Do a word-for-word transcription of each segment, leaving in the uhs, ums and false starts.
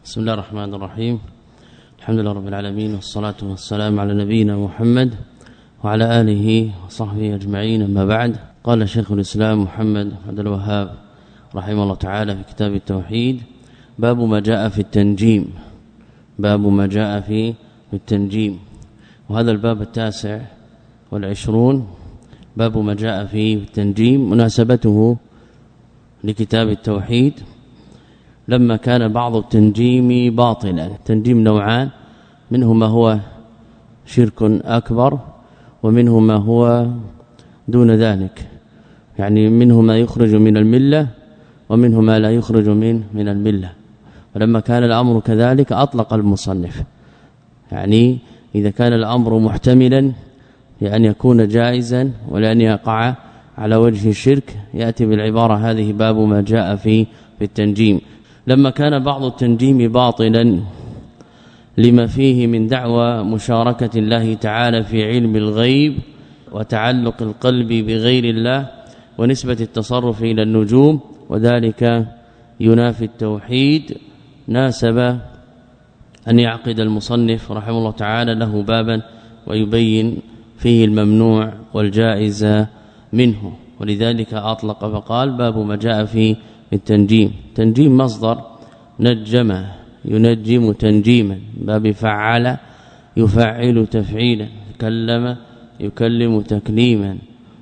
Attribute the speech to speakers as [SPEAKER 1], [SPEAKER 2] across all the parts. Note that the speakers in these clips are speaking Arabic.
[SPEAKER 1] بسم الله الرحمن الرحيم. الحمد لله رب العالمين، والصلاة والسلام على نبينا محمد وعلى آله وصحبه أجمعين، أما بعد. قال شيخ الإسلام محمد عبد الوهاب رحمه الله تعالى في كتاب التوحيد: باب ما جاء في التنجيم. باب ما جاء في التنجيم، وهذا الباب التاسع والعشرون. باب ما جاء في التنجيم، مناسبته لكتاب التوحيد لما كان بعض التنجيم باطلا. التنجيم نوعان، منه ما هو شرك أكبر ومنه ما هو دون ذلك، يعني منه ما يخرج من الملة ومنه ما لا يخرج من من الملة. ولما كان الأمر كذلك أطلق المصنف، يعني إذا كان الأمر محتملا لأن يكون جائزا ولأن يقع على وجه الشرك يأتي بالعبارة هذه: باب ما جاء في في التنجيم. لما كان بعض التنجيم باطلا لما فيه من دعوى مشاركة الله تعالى في علم الغيب وتعلق القلب بغير الله ونسبة التصرف إلى النجوم، وذلك ينافي التوحيد، ناسب أن يعقد المصنف رحمه الله تعالى له بابا ويبين فيه الممنوع والجائز منه، ولذلك أطلق فقال: باب ما جاء في التنجيم. تنجيم مصدر نجم ينجم تنجيما، باب فعل يفعل تفعيلا، كلم يكلم تكليما،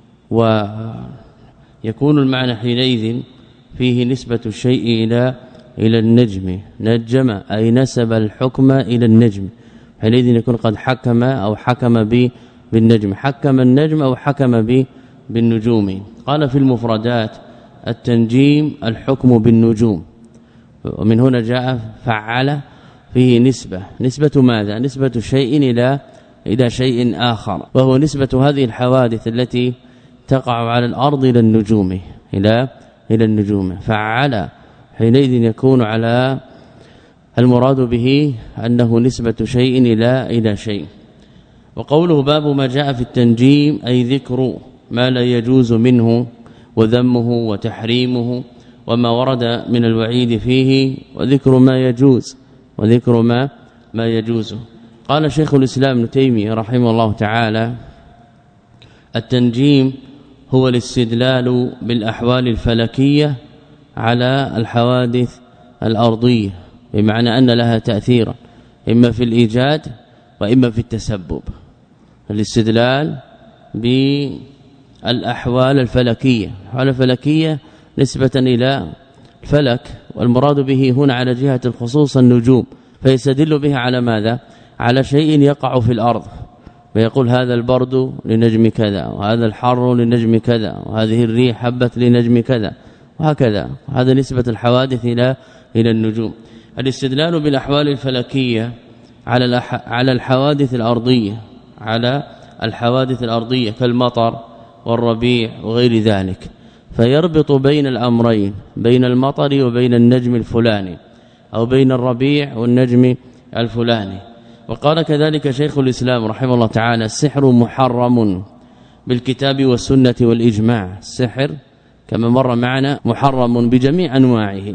[SPEAKER 1] ويكون المعنى حينئذ فيه نسبة الشيء إلى إلى النجم. نجم أي نسب الحكم إلى النجم، حينئذ يكون قد حكم أو حكم بالنجم، حكم النجم أو حكم بالنجوم. قال في المفردات: التنجيم الحكم بالنجوم، ومن هنا جاء فعل فيه نسبة. نسبة ماذا؟ نسبة شيء إلى إلى شيء آخر، وهو نسبة هذه الحوادث التي تقع على الأرض إلى النجوم، إلى إلى النجوم. فعل حينئذ يكون على المراد به أنه نسبة شيء إلى إلى شيء. وقوله باب ما جاء في التنجيم أي ذكر ما لا يجوز منه وذمه وتحريمه وما ورد من الوعيد فيه، وذكر ما يجوز وذكر ما ما يجوز. قال شيخ الإسلام ابن تيمية رحمه الله تعالى: التنجيم هو الاستدلال بالأحوال الفلكية على الحوادث الأرضية، بمعنى أن لها تأثيرا إما في الإيجاد وإما في التسبب. الاستدلال بالأحوال الفلكية، الأحوال الفلكية نسبة إلى الفلك، والمراد به هنا على جهة الخصوص النجوم، فيستدل بها على ماذا؟ على شيء يقع في الأرض، فيقول هذا البرد لنجم كذا، وهذا الحر لنجم كذا، وهذه الريح حبت لنجم كذا، وهكذا. هذا نسبة الحوادث إلى إلى النجوم. الاستدلال بالأحوال الفلكية على على الحوادث الأرضية، على الحوادث الأرضية كالمطر والربيع وغير ذلك، فيربط بين الأمرين، بين المطر وبين النجم الفلاني، أو بين الربيع والنجم الفلاني. وقال كذلك شيخ الإسلام رحمه الله تعالى: السحر محرم بالكتاب والسنة والإجماع. السحر كما مر معنا محرم بجميع أنواعه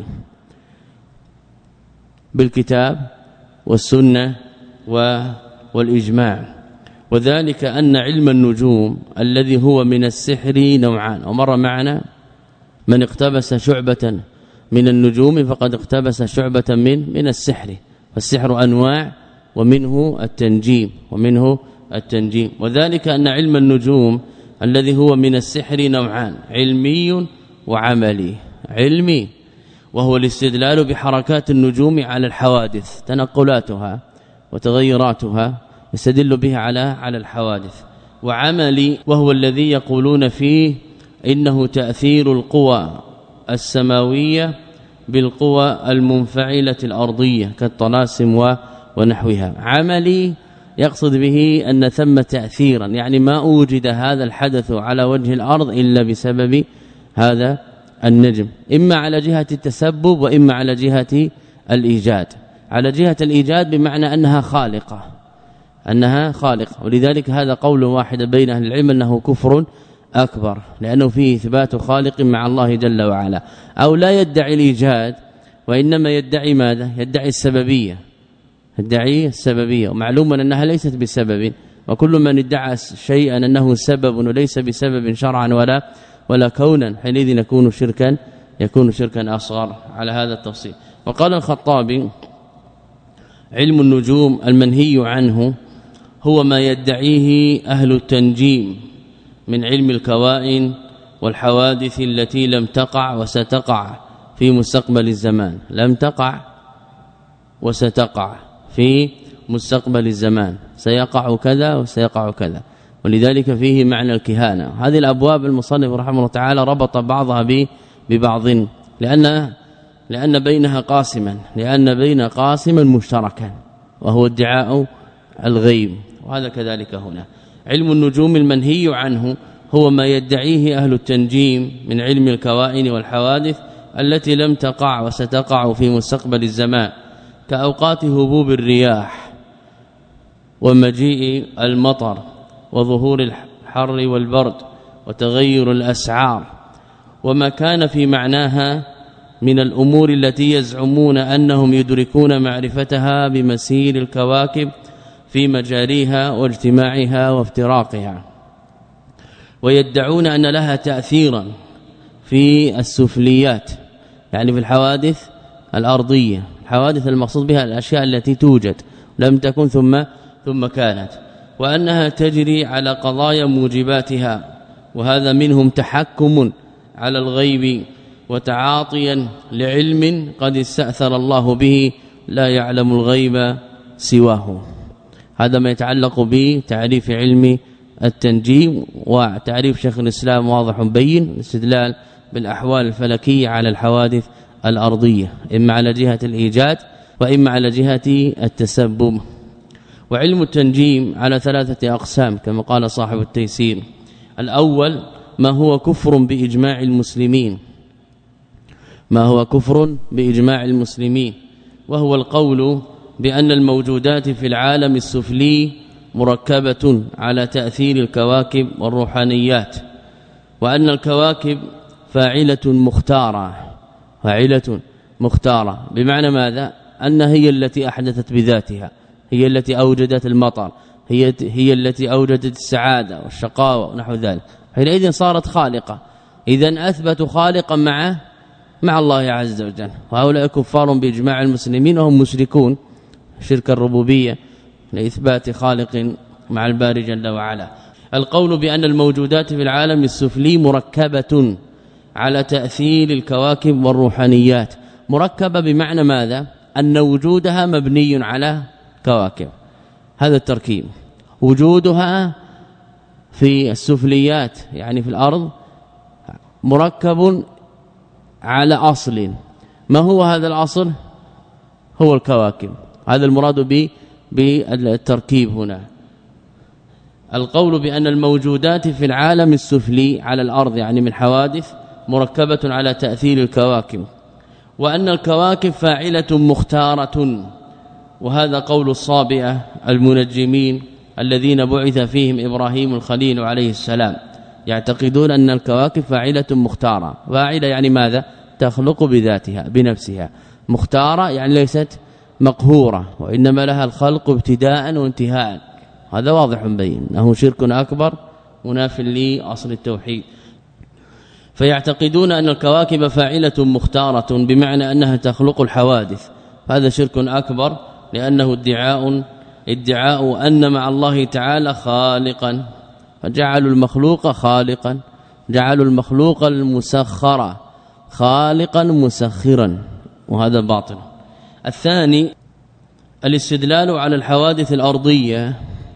[SPEAKER 1] بالكتاب والسنة والإجماع، وذلك أن علم النجوم الذي هو من السحر نوعان. ومر معنا من اقتبس شعبة من النجوم فقد اقتبس شعبة من من السحر، فالسحر أنواع ومنه التنجيم ومنه التنجيم. وذلك أن علم النجوم الذي هو من السحر نوعان: علمي وعملي. علمي وهو الاستدلال بحركات النجوم على الحوادث، تنقلاتها وتغيراتها، يستدل به على على الحوادث. وعملي وهو الذي يقولون فيه إنه تأثير القوى السماوية بالقوى المنفعلة الأرضية كالطلاسم ونحوها. عملي يقصد به أن ثم تأثيرا، يعني ما أوجد هذا الحدث على وجه الأرض إلا بسبب هذا النجم، إما على جهة التسبب وإما على جهة الإيجاد. على جهة الإيجاد بمعنى أنها خالقة، أنها خالقة ولذلك هذا قول واحد بين أهل العلم أنه كفر أكبر، لأنه فيه إثبات خالق مع الله جل وعلا. أو لا يدعي الإيجاد وإنما يدعي ماذا؟ يدعي السببية يدعي السببية ومعلوم أنها ليست بسبب، وكل من ادعى شيئا أنه سبب وليس بسبب شرعا ولا ولا كونا حينئذ يكون شركا يكون شركا أصغر على هذا التفصيل. وقال الخطابي: علم النجوم المنهي عنه هو ما يدعيه أهل التنجيم من علم الكوائن والحوادث التي لم تقع وستقع في مستقبل الزمان، لم تقع وستقع في مستقبل الزمان، سيقع كذا وسيقع كذا، ولذلك فيه معنى الكهانة. هذه الأبواب المصنف رحمه الله تعالى ربط بعضها ببعض لأن لأن بينها قاسما لأن بين قاسما مشتركا وهو ادعاء الغيب، وهذا كذلك هنا. علم النجوم المنهي عنه هو ما يدعيه أهل التنجيم من علم الكوائن والحوادث التي لم تقع وستقع في مستقبل الزمان، كأوقات هبوب الرياح ومجيء المطر وظهور الحر والبرد وتغير الأسعار، وما كان في معناها من الأمور التي يزعمون أنهم يدركون معرفتها بمسير الكواكب في مجاريها واجتماعها وافتراقها، ويدعون أن لها تأثيرا في السفليات، يعني في الحوادث الأرضية. الحوادث المقصود بها الأشياء التي توجد لم تكن ثم ثم كانت، وأنها تجري على قضايا موجباتها، وهذا منهم تحكم على الغيب وتعاطيا لعلم قد استأثر الله به لا يعلم الغيب سواه. هذا ما يتعلق بتعريف علم التنجيم، وتعريف شيخ الإسلام واضح بين الاستدلال بالأحوال الفلكية على الحوادث الأرضية، إما على جهة الإيجاد وإما على جهة التسبب. وعلم التنجيم على ثلاثة أقسام كما قال صاحب التيسير: الأول ما هو كفر بإجماع المسلمين ما هو كفر بإجماع المسلمين وهو القول بأن الموجودات في العالم السفلي مركبة على تأثير الكواكب والروحانيات، وأن الكواكب فاعلة مختارة فاعلة مختارة بمعنى ماذا؟ أن هي التي أحدثت بذاتها، هي التي أوجدت المطر، هي هي التي أوجدت السعادة والشقاوة ونحو ذلك، حينئذ صارت خالقة. إذن أثبتوا خالقا مع مع الله عز وجل، وهؤلاء كفار بإجماع المسلمين وهم مشركون شرك الربوبية لإثبات خالق مع الباري جل وعلا. القول بأن الموجودات في العالم السفلي مركبة على تأثير الكواكب والروحانيات، مركبة بمعنى ماذا؟ أن وجودها مبني على كواكب، هذا التركيب. وجودها في السفليات يعني في الأرض مركب على أصل، ما هو هذا الأصل؟ هو الكواكب، هذا المراد به بالتركيب هنا. القول بأن الموجودات في العالم السفلي على الأرض يعني من حوادث مركبة على تأثير الكواكب، وأن الكواكب فاعلة مختارة، وهذا قول الصابئة المنجمين الذين بعث فيهم إبراهيم الخليل عليه السلام، يعتقدون أن الكواكب فاعلة مختارة. فاعلة يعني ماذا؟ تخلق بذاتها بنفسها، مختارة يعني ليست مقهورة، وإنما لها الخلق ابتداء وانتهاء. هذا واضح بين أنه شرك أكبر مناف لأصل التوحيد. فيعتقدون أن الكواكب فاعلة مختارة بمعنى أنها تخلق الحوادث، هذا شرك أكبر لأنه ادعاء ادعاء أن مع الله تعالى خالقا، فجعلوا المخلوق خالقا، جعلوا المخلوق المسخر خالقا مسخرا، وهذا باطل. الثاني الاستدلال على الحوادث الأرضية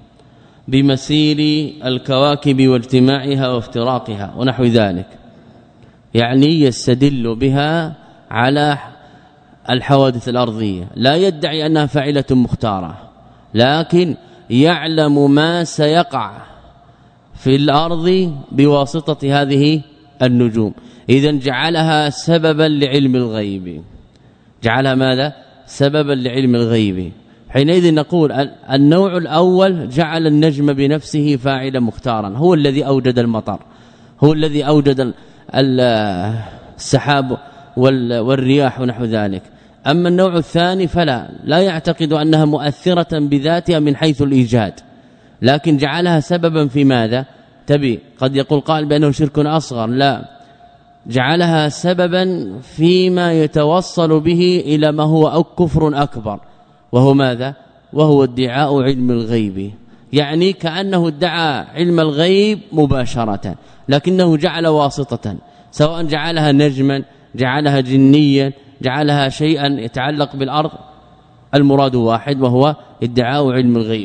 [SPEAKER 1] بمسير الكواكب واجتماعها وافتراقها ونحو ذلك، يعني يستدل بها على الحوادث الأرضية، لا يدعي أنها فاعلة مختارة، لكن يعلم ما سيقع في الأرض بواسطة هذه النجوم. إذن جعلها سببا لعلم الغيب، جعلها ماذا؟ سببا لعلم الغيب. حينئذ نقول النوع الأول جعل النجم بنفسه فاعلا مختارا، هو الذي أوجد المطر، هو الذي أوجد السحاب والرياح ونحو ذلك، أما النوع الثاني فلا لا يعتقد أنها مؤثرة بذاتها من حيث الإيجاد، لكن جعلها سببا في ماذا؟ تبي قد يقول قائل بأنه شرك أصغر، لا، جعلها سببا فيما يتوصل به إلى ما هو أو كفر أكبر، وهو ماذا؟ وهو ادعاء علم الغيب، يعني كأنه ادعى علم الغيب مباشرة، لكنه جعل واسطة، سواء جعلها نجما، جعلها جنيا، جعلها شيئا يتعلق بالأرض، المراد واحد وهو ادعاء علم الغيب.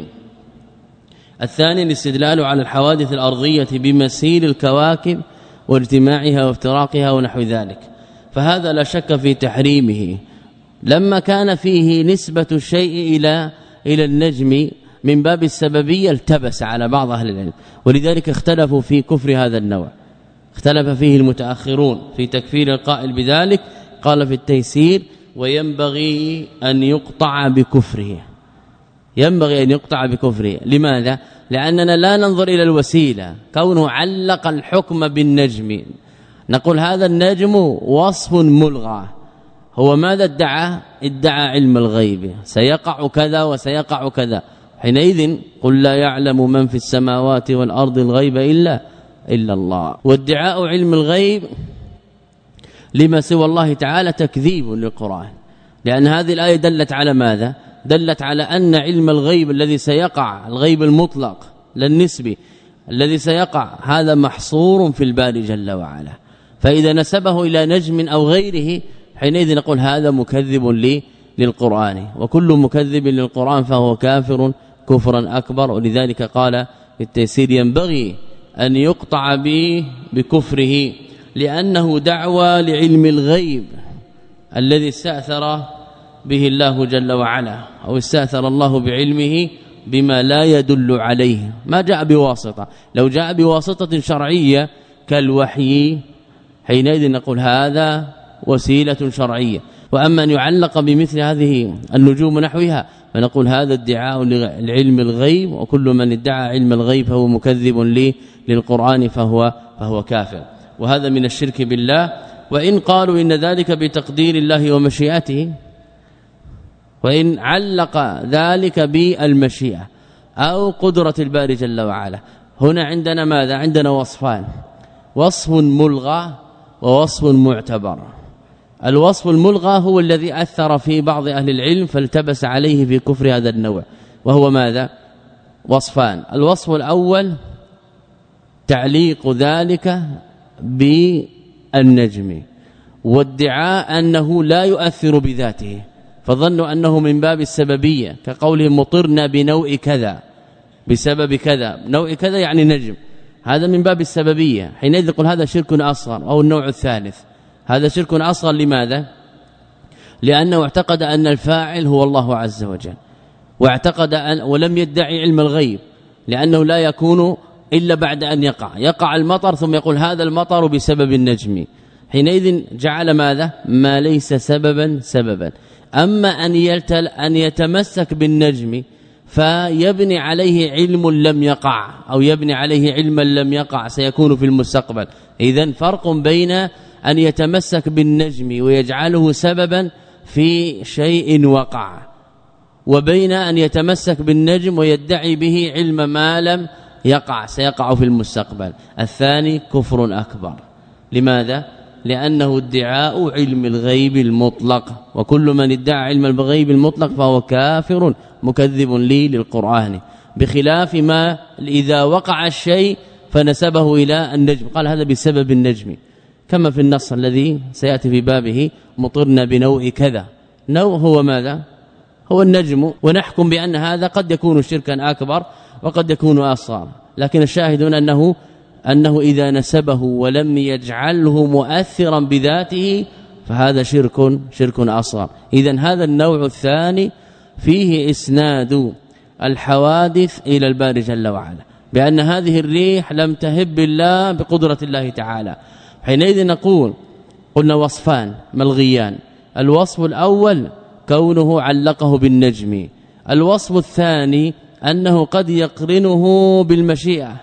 [SPEAKER 1] الثاني الاستدلال على الحوادث الأرضية بمسير الكواكب واجتماعها وافتراقها ونحو ذلك، فهذا لا شك في تحريمه لما كان فيه نسبة الشيء إلى إلى النجم من باب السببية التبس على بعض أهل العلم، ولذلك اختلفوا في كفر هذا النوع، اختلف فيه المتأخرون في تكفير القائل بذلك. قال في التيسير: وينبغي أن يقطع بكفره، ينبغي أن يقطع بكفره. لماذا؟ لأننا لا ننظر إلى الوسيلة، كونه علق الحكم بالنجم، نقول هذا النجم وصف ملغى، هو ماذا ادعى؟ ادعى علم الغيب، سيقع كذا وسيقع كذا، حينئذ قل لا يعلم من في السماوات والأرض الغيب إلا إلا الله. وادعاء علم الغيب لما سوى الله تعالى تكذيب للقرآن، لأن هذه الآية دلت على ماذا؟ دلت على أن علم الغيب الذي سيقع، الغيب المطلق لا النسبي الذي سيقع، هذا محصور في الباري جل وعلا، فإذا نسبه إلى نجم أو غيره حينئذ نقول هذا مكذب لي للقرآن، وكل مكذب للقرآن فهو كافر كفرا أكبر. ولذلك قال في التيسير: ينبغي أن يقطع به بكفره، لأنه دعوى لعلم الغيب الذي استأثر به الله جل وعلا، أو استأثر الله بعلمه بما لا يدل عليه، ما جاء بواسطة. لو جاء بواسطة شرعية كالوحي حينئذ نقول هذا وسيلة شرعية، وأما أن يعلق بمثل هذه النجوم نحوها فنقول هذا ادعاء لعلم الغيب، وكل من ادعى علم الغيب فهو مكذب لي للقرآن فهو فهو كافر، وهذا من الشرك بالله. وإن قالوا إن ذلك بتقدير الله ومشيئته، وإن علق ذلك بالمشيئة أو قدرة الباري جل وعلا، هنا عندنا ماذا؟ عندنا وصفان: وصف ملغى ووصف معتبر. الوصف الملغى هو الذي أثر في بعض أهل العلم فالتبس عليه في كفر هذا النوع، وهو ماذا؟ وصفان: الوصف الأول تعليق ذلك بالنجم، وادعاء أنه لا يؤثر بذاته، فظنوا أنه من باب السببية، كقولهم مطرنا بنوع كذا بسبب كذا، نوع كذا يعني نجم، هذا من باب السببية، حينئذ يقول هذا شرك أصغر. أو النوع الثالث هذا شرك أصغر، لماذا؟ لأنه اعتقد أن الفاعل هو الله عز وجل، واعتقد أن ولم يدعي علم الغيب، لأنه لا يكون إلا بعد أن يقع يقع المطر ثم يقول هذا المطر بسبب النجم، حينئذ جعل ماذا؟ ما ليس سببا سببا. أما أن يلتل أن يتمسك بالنجم فيبني عليه علم لم يقع، أو يبني عليه علما لم يقع سيكون في المستقبل. إذن فرق بين أن يتمسك بالنجم ويجعله سببا في شيء وقع، وبين أن يتمسك بالنجم ويدعي به علم ما لم يقع سيقع في المستقبل. الثاني كفر أكبر. لماذا؟ لأنه ادعاء علم الغيب المطلق، وكل من ادعى علم الغيب المطلق فهو كافر مكذب لي للقرآن، بخلاف ما إذا وقع الشيء فنسبه إلى النجم، قال هذا بسبب النجم، كما في النص الذي سيأتي في بابه: مطرنا بنوع كذا. نوع هو ماذا؟ هو النجم، ونحكم بأن هذا قد يكون شركا أكبر وقد يكون أصغر، لكن الشاهدون أنه أنه إذا نسبه ولم يجعله مؤثرا بذاته فهذا شرك شرك أصغر. إذن هذا النوع الثاني فيه إسناد الحوادث إلى الباري جل وعلا، بأن هذه الريح لم تهب الله بقدرة الله تعالى. حينئذ نقول قلنا وصفان ملغيان: الوصف الأول كونه علقه بالنجم، الوصف الثاني أنه قد يقرنه بالمشيئة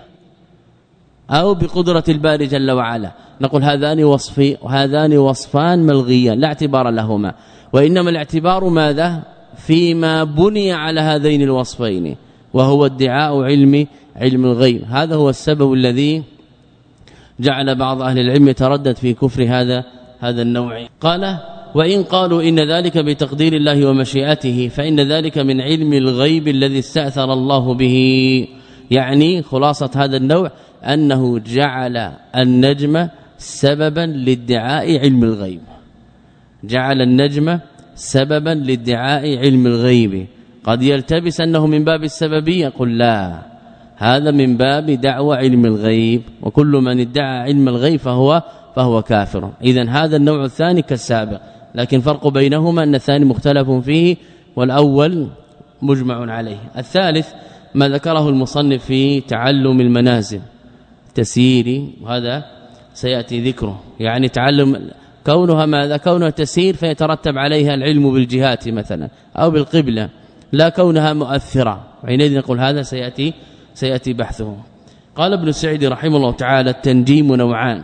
[SPEAKER 1] أو بقدرة الباري جل وعلا. نقول هذان وصفي وهذان وصفان ملغيان لا اعتبار لهما. وإنما الاعتبار ماذا فيما بني على هذين الوصفين وهو ادعاء علم علم الغيب. هذا هو السبب الذي جعل بعض أهل العلم يتردد في كفر هذا هذا النوع. قال وإن قالوا إن ذلك بتقدير الله ومشيئته فإن ذلك من علم الغيب الذي استأثر الله به. يعني خلاصة هذا النوع أنه جعل النجم سببا لادعاء علم الغيب، جعل النجم سببا لادعاء علم الغيب. قد يلتبس أنه من باب السببية، قل لا، هذا من باب دعوى علم الغيب، وكل من ادعى علم الغيب فهو فهو كافر. إذن هذا النوع الثاني كالسابق، لكن فرق بينهما أن الثاني مختلف فيه والأول مجمع عليه. الثالث ما ذكره المصنف في تعلم المنازل تسييري، وهذا سيأتي ذكره. يعني تعلم كونها ماذا كونها تسير فيترتب عليها العلم بالجهات مثلا أو بالقبلة، لا كونها مؤثرة، وحينئذ نقول هذا سيأتي سيأتي بحثه. قال ابن سعيد رحمه الله تعالى التنجيم نوعان،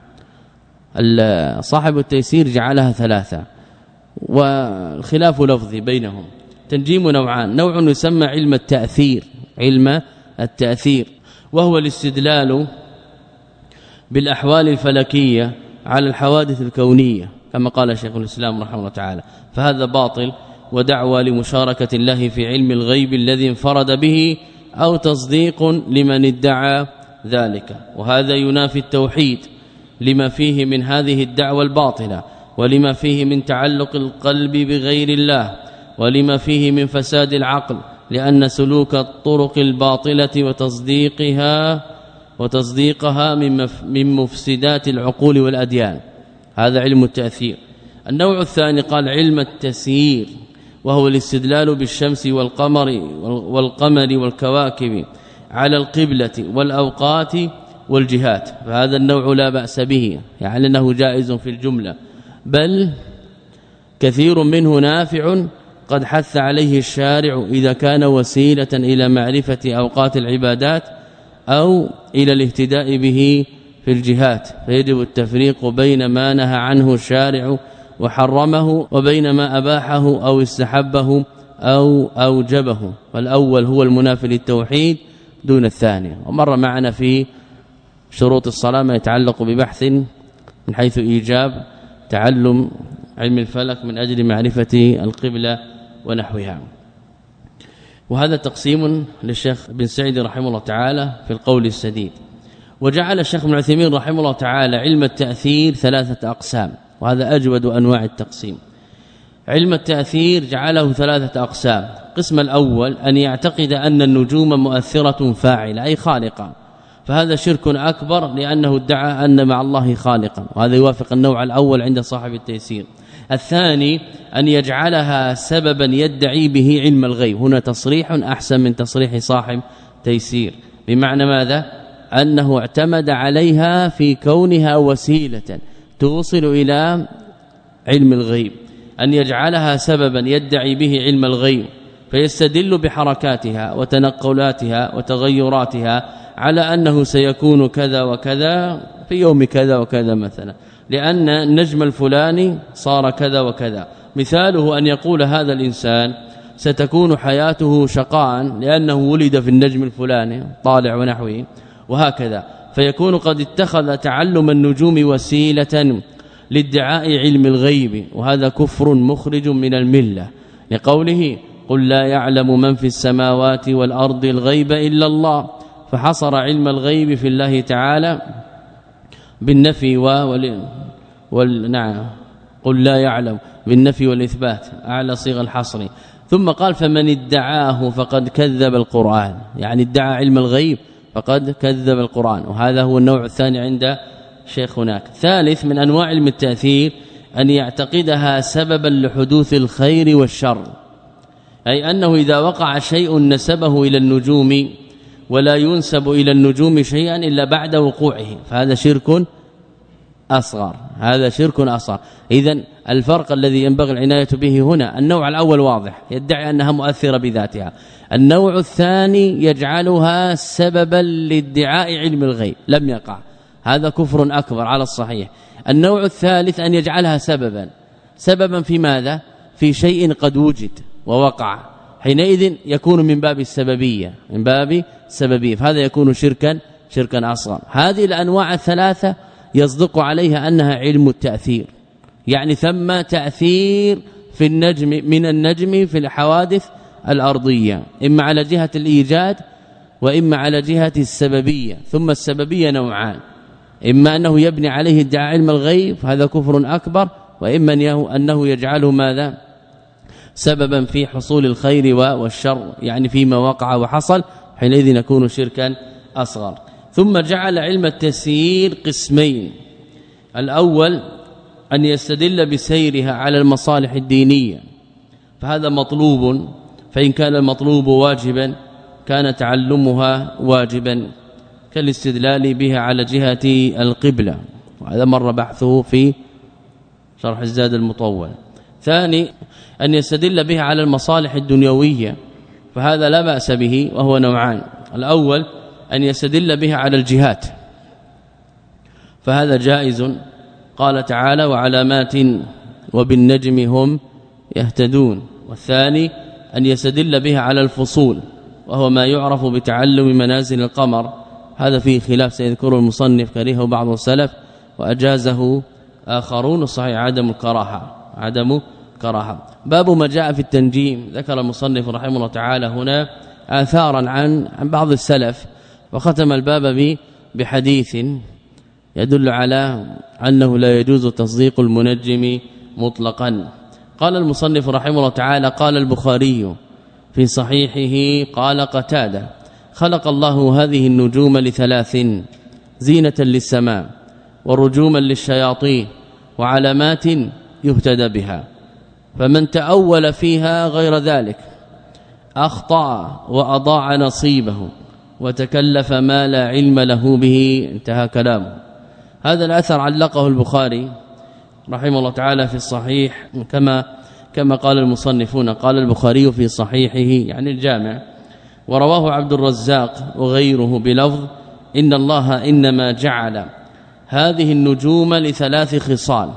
[SPEAKER 1] صاحب التيسير جعلها ثلاثة والخلاف لفظي بينهم. تنجيم نوعان، نوع يسمى علم التأثير، علم التأثير وهو الاستدلال بالأحوال الفلكية على الحوادث الكونية كما قال شيخ الإسلام رحمه الله تعالى، فهذا باطل ودعوى لمشاركة الله في علم الغيب الذي انفرد به أو تصديق لمن ادعى ذلك، وهذا ينافي التوحيد لما فيه من هذه الدعوة الباطلة، ولما فيه من تعلق القلب بغير الله، ولما فيه من فساد العقل، لأن سلوك الطرق الباطلة وتصديقها وتصديقها من مفسدات العقول والأديان. هذا علم التأثير. النوع الثاني قال علم التسيير، وهو الاستدلال بالشمس والقمر والقمر والكواكب على القبلة والأوقات والجهات، فهذا النوع لا بأس به، يعني أنه جائز في الجملة، بل كثير منه نافع قد حث عليه الشارع إذا كان وسيلة إلى معرفة أوقات العبادات أو إلى الاهتداء به في الجهات، فيجب التفريق بين ما نهى عنه الشارع وحرمه وبين ما أباحه أو استحبه أو أوجبه، والأول هو المنافي للتوحيد دون الثاني. ومر معنا في شروط الصلاة ما يتعلق ببحث من حيث إيجاب تعلم علم الفلك من أجل معرفة القبلة ونحوها. وهذا تقسيم للشيخ بن سعيد رحمه الله تعالى في القول السديد. وجعل الشيخ ابن عثيمين رحمه الله تعالى علم التأثير ثلاثة أقسام، وهذا أجود أنواع التقسيم. علم التأثير جعله ثلاثة أقسام. القسم الأول أن يعتقد أن النجوم مؤثرة فاعلة أي خالقة، فهذا شرك أكبر لأنه ادعى أن مع الله خالقا، وهذا يوافق النوع الأول عند صاحب التيسير. الثاني أن يجعلها سببا يدعي به علم الغيب، هنا تصريح أحسن من تصريح صاحب تيسير، بمعنى ماذا؟ أنه اعتمد عليها في كونها وسيلة توصل إلى علم الغيب، أن يجعلها سببا يدعي به علم الغيب، فيستدل بحركاتها وتنقلاتها وتغيراتها على أنه سيكون كذا وكذا في يوم كذا وكذا مثلا، لأن النجم الفلاني صار كذا وكذا. مثاله أن يقول هذا الإنسان ستكون حياته شقاء لأنه ولد في النجم الفلاني طالع ونحوه، وهكذا، فيكون قد اتخذ تعلم النجوم وسيلة لادعاء علم الغيب، وهذا كفر مخرج من الملة، لقوله قل لا يعلم من في السماوات والأرض الغيب إلا الله، فحصر علم الغيب في الله تعالى بالنفي وال والنعم قل لا يعلم بالنفي والإثبات أعلى صيغ الحصر. ثم قال فمن ادعاه فقد كذب القرآن، يعني ادعى علم الغيب فقد كذب القرآن، وهذا هو النوع الثاني عند شيخ هناك. ثالث من أنواع علم التأثير أن يعتقدها سببا لحدوث الخير والشر، أي أنه إذا وقع شيء نسبه إلى النجوم ولا ينسب إلى النجوم شيئا إلا بعد وقوعه، فهذا شرك أصغر، هذا شرك أصغر. إذن الفرق الذي ينبغي العناية به هنا، النوع الأول واضح يدعي أنها مؤثرة بذاتها، النوع الثاني يجعلها سببا لادعاء علم الغيب لم يقع، هذا كفر أكبر على الصحيح. النوع الثالث أن يجعلها سببا، سببا في ماذا؟ في شيء قد وجد ووقع، حينئذ يكون من باب السببية من باب السببية فهذا يكون شركا شركا أصغر. هذه الأنواع الثلاثة يصدق عليها أنها علم التأثير، يعني ثم تأثير في النجم من النجم في الحوادث الأرضية، إما على جهة الإيجاد وإما على جهة السببية. ثم السببية نوعان، إما أنه يبني عليه ادعاء علم الغيب هذا كفر أكبر، وإما أنه يجعله ماذا سببا في حصول الخير والشر، يعني فيما وقع وحصل، حينئذ يكون شركا أصغر. ثم جعل علم التسيير قسمين، الأول أن يستدل بسيرها على المصالح الدينية، فهذا مطلوب، فإن كان المطلوب واجبا كان تعلمها واجبا، كالاستدلال بها على جهة القبلة، وهذا مر بحثه في شرح الزاد المطول. ثاني أن يستدل بها على المصالح الدنيوية، فهذا لا بأس به، وهو نوعان، الأول أن يستدل بها على الجهات، فهذا جائز، قال تعالى وعلامات وبالنجم هم يهتدون. والثاني أن يستدل بها على الفصول، وهو ما يعرف بتعلم منازل القمر، هذا فيه خلاف سيذكره المصنف، كرهه بعض السلف وأجازه آخرون، الصحيح عدم الكراهه عدم كراهه. باب ما جاء في التنجيم، ذكر المصنف رحمه الله تعالى هنا آثارا عن عن بعض السلف، وختم الباب بحديث يدل على أنه لا يجوز تصديق المنجم مطلقا. قال المصنف رحمه الله تعالى قال البخاري في صحيحه قال قتادة خلق الله هذه النجوم لثلاث: زينة للسماء، ورجوما للشياطين، وعلامات يهتدى بها، فمن تأول فيها غير ذلك أخطأ وأضاع نصيبه وتكلف ما لا علم له به. انتهى كلامه. هذا الأثر علقه البخاري رحمه الله تعالى في الصحيح، كما كما قال المصنفون، قال البخاري في صحيحه يعني الجامع، ورواه عبد الرزاق وغيره بلفظ إن الله إنما جعل هذه النجوم لثلاث خصال: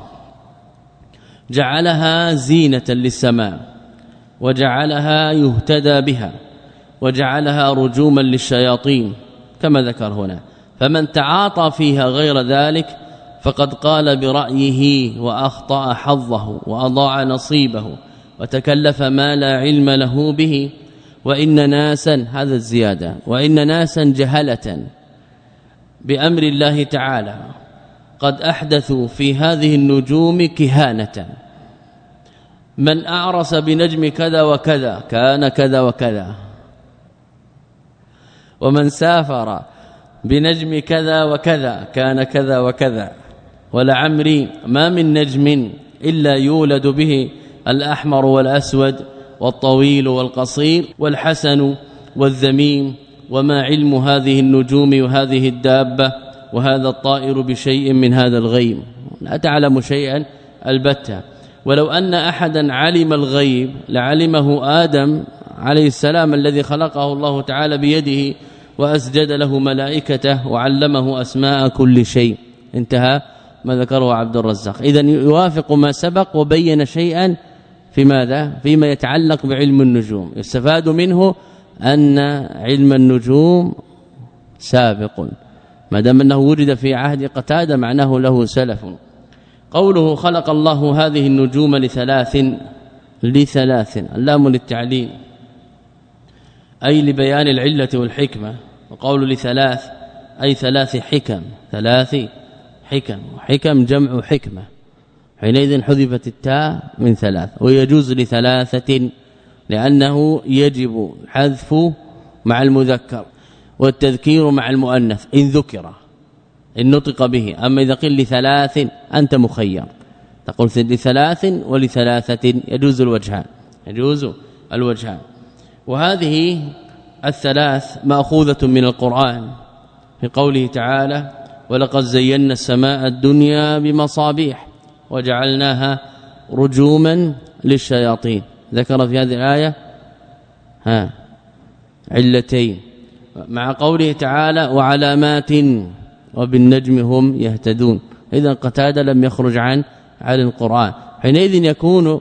[SPEAKER 1] جعلها زينة للسماء، وجعلها يهتدى بها، وجعلها رجوما للشياطين كما ذكر هنا. فمن تعاطى فيها غير ذلك فقد قال برأيه وأخطأ حظه وأضاع نصيبه وتكلف ما لا علم له به. وإن ناسا، هذا الزيادة، وإن ناسا جهلة بأمر الله تعالى قد أحدثوا في هذه النجوم كهانة: من أعرس بنجم كذا وكذا كان كذا وكذا، ومن سافر بنجم كذا وكذا كان كذا وكذا، ولعمري ما من نجم إلا يولد به الأحمر والأسود والطويل والقصير والحسن والذميم، وما علم هذه النجوم وهذه الدابة وهذا الطائر بشيء من هذا الغيب، لا تعلم شيئا البتة. ولو أن أحدا علم الغيب لعلمه آدم عليه السلام الذي خلقه الله تعالى بيده وأسجد له ملائكته وعلمه أسماء كل شيء. انتهى ما ذكره عبد الرزاق. إذن يوافق ما سبق وبين شيئا في ماذا؟ فيما يتعلق بعلم النجوم. يستفاد منه أن علم النجوم سابق، ما دام انه وجد في عهد قتادة معناه له سلف. قوله خلق الله هذه النجوم لثلاث لثلاث اللام للتعليل أي لبيان العلة والحكمة، وقول لثلاث أي ثلاث حكم، ثلاث حكم، حكم جمع حكمة، حينئذ حذفت التاء من ثلاث. ويجوز لثلاثة لأنه يجب حذف مع المذكر والتذكير مع المؤنث إن ذكر إن نطق به. أما إذا قل لثلاث أنت مخير، تقول لثلاث ولثلاثة، يجوز الوجهان يجوز الوجهان. وهذه الثلاث مأخوذة من القرآن في قوله تعالى ولقد زينا السماء الدنيا بمصابيح وجعلناها رجوما للشياطين. ذكر في هذه الآية ها علتين مع قوله تعالى وعلامات وبالنجم هم يهتدون. إذا قتادة لم يخرج عن عن القرآن، حينئذ يكون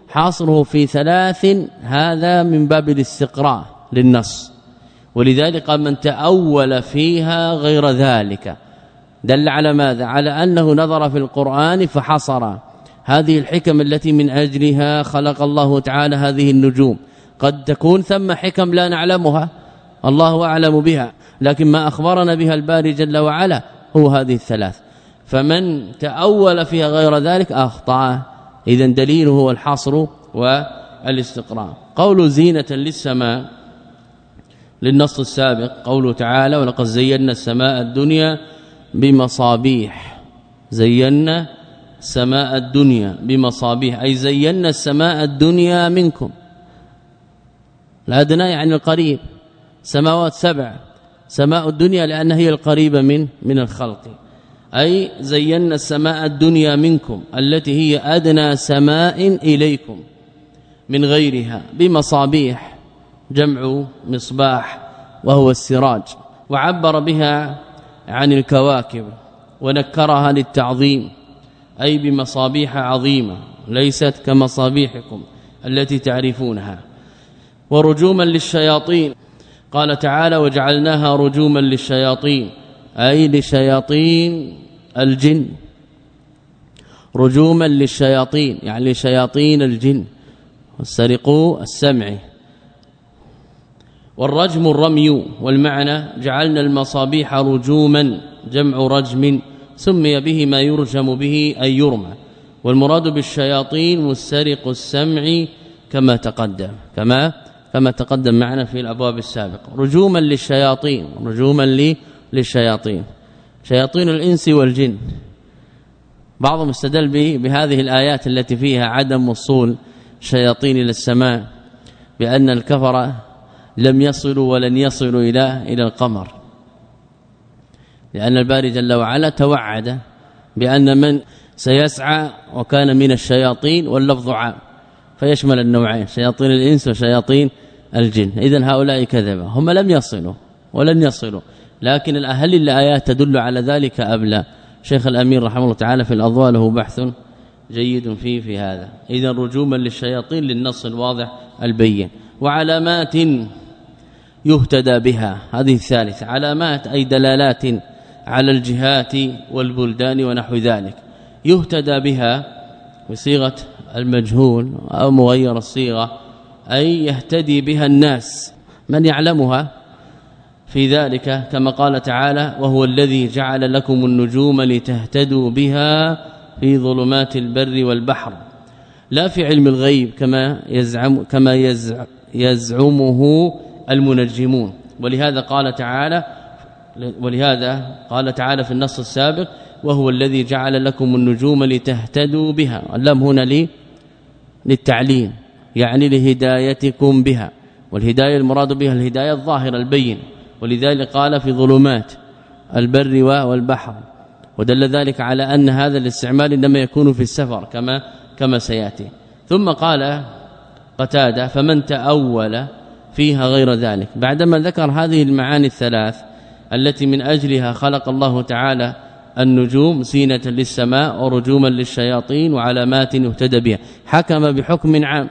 [SPEAKER 1] حاصره في ثلاث هذا من باب الاستقراء للنص، ولذلك قال من تأول فيها غير ذلك دل على ماذا؟ على أنه نظر في القرآن فحصر هذه الحكم التي من أجلها خلق الله تعالى هذه النجوم. قد تكون ثم حكم لا نعلمها الله أعلم بها، لكن ما أخبرنا بها الباري جل وعلا هو هذه الثلاث، فمن تأول فيها غير ذلك أخطأ. إذن دليله هو الحصر والاستقراء. قول زينة للسماء للنص السابق قوله تعالى ولقد زينا السماء الدنيا بمصابيح، زينا سماء الدنيا بمصابيح أي زينا السماء الدنيا منكم، الأدنى يعني القريب، سماوات سبع، سماء الدنيا لأنها هي القريبة من من الخلق، أي زينا السماء الدنيا منكم التي هي أدنى سماء إليكم من غيرها بمصابيح، جمع مصباح وهو السراج، وعبر بها عن الكواكب ونكرها للتعظيم أي بمصابيح عظيمة ليست كمصابيحكم التي تعرفونها. ورجوما للشياطين قال تعالى وجعلناها رجوما للشياطين أي لشياطين الجن، رجوما للشياطين يعني لشياطين الجن، والسرقوا السمع. والرجم الرمي، والمعنى جعلنا المصابيح رجوما جمع رجم سمي به ما يرجم به أي يرمى، والمراد بالشياطين مسترق السمع كما تقدم كما كما تقدم معنا في الابواب السابقه. رجوما للشياطين، رجوما للشياطين شياطين الانس والجن. بعضهم استدل بهذه الايات التي فيها عدم وصول شياطين الى السماء بأن الكفر لم يصلوا ولن يصلوا الى الى القمر، لأن الباري جل وعلا توعد بأن من سيسعى وكان من الشياطين، واللفظ عام فيشمل النوعين شياطين الإنس وشياطين الجن. إذن هؤلاء كذبة، هم لم يصلوا ولن يصلوا، لكن الأهل الآيات تدل على ذلك أبلا. شيخ الأمير رحمه الله تعالى في الأضواء له بحث جيد فيه في هذا. إذن رجوما للشياطين للنص الواضح البين. وعلامات يهتدى بها، هذه الثالثة، علامات أي دلالات على الجهات والبلدان ونحو ذلك، يهتدى بها بصيغة المجهول أو مغير الصيغة، أي يهتدي بها الناس من يعلمها في ذلك، كما قال تعالى وهو الذي جعل لكم النجوم لتهتدوا بها في ظلمات البر والبحر، لا في علم الغيب كما يزعم كما يزعم يزعمه المنجمون. ولهذا قال تعالى ولهذا قال تعالى في النص السابق وهو الذي جعل لكم النجوم لتهتدوا بها، اللام هنا لي للتعليم يعني لهدايتكم بها، والهدايه المراد بها الهدايه الظاهره البين، ولذلك قال في ظلمات البر والبحر، ودل ذلك على أن هذا الاستعمال انما يكون في السفر كما كما سياتي. ثم قال قتادة فمن تأول فيها غير ذلك، بعدما ذكر هذه المعاني الثلاث التي من أجلها خلق الله تعالى النجوم زينة للسماء ورجوما للشياطين وعلامات يهتدى بها، حكم بحكم عام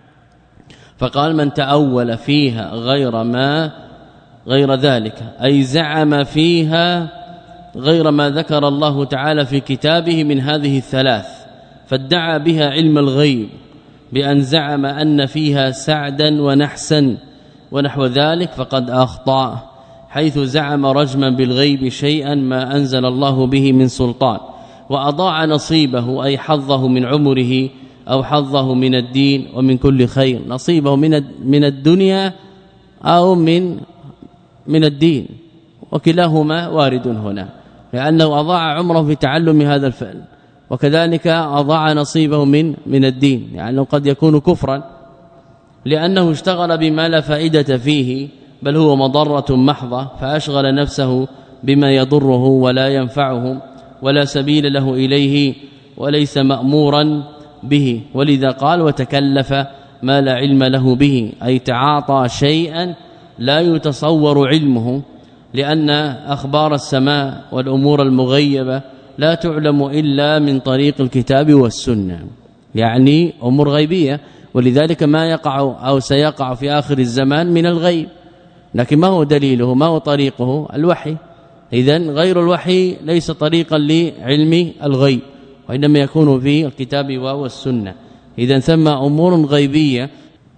[SPEAKER 1] فقال من تأول فيها غير ما غير ذلك، أي زعم فيها غير ما ذكر الله تعالى في كتابه من هذه الثلاث، فادعى بها علم الغيب بأن زعم أن فيها سعدا ونحسا ونحو ذلك، فقد أخطأ حيث زعم رجما بالغيب شيئا ما أنزل الله به من سلطان، وأضاع نصيبه أي حظه من عمره أو حظه من الدين ومن كل خير، نصيبه من من الدنيا أو من من الدين، وكلاهما وارد هنا، لأنه أضاع عمره في تعلم هذا الفعل، وكذلك أضاع نصيبه من من الدين، يعني قد يكون كفرا لأنه اشتغل بما لا فائدة فيه بل هو مضرة محضة، فأشغل نفسه بما يضره ولا ينفعه ولا سبيل له إليه وليس مأمورا به، ولذا قال وتكلف ما لا علم له به، أي تعاطى شيئا لا يتصور علمه، لأن أخبار السماء والأمور المغيبة لا تعلم إلا من طريق الكتاب والسنة، يعني أمور غيبية، ولذلك ما يقع أو سيقع في آخر الزمان من الغيب. لكن ما هو دليله؟ ما هو طريقه؟ الوحي. إذن غير الوحي ليس طريقا لعلم الغيب، وإنما يكون في الكتاب والسنة. إذن ثم أمور غيبية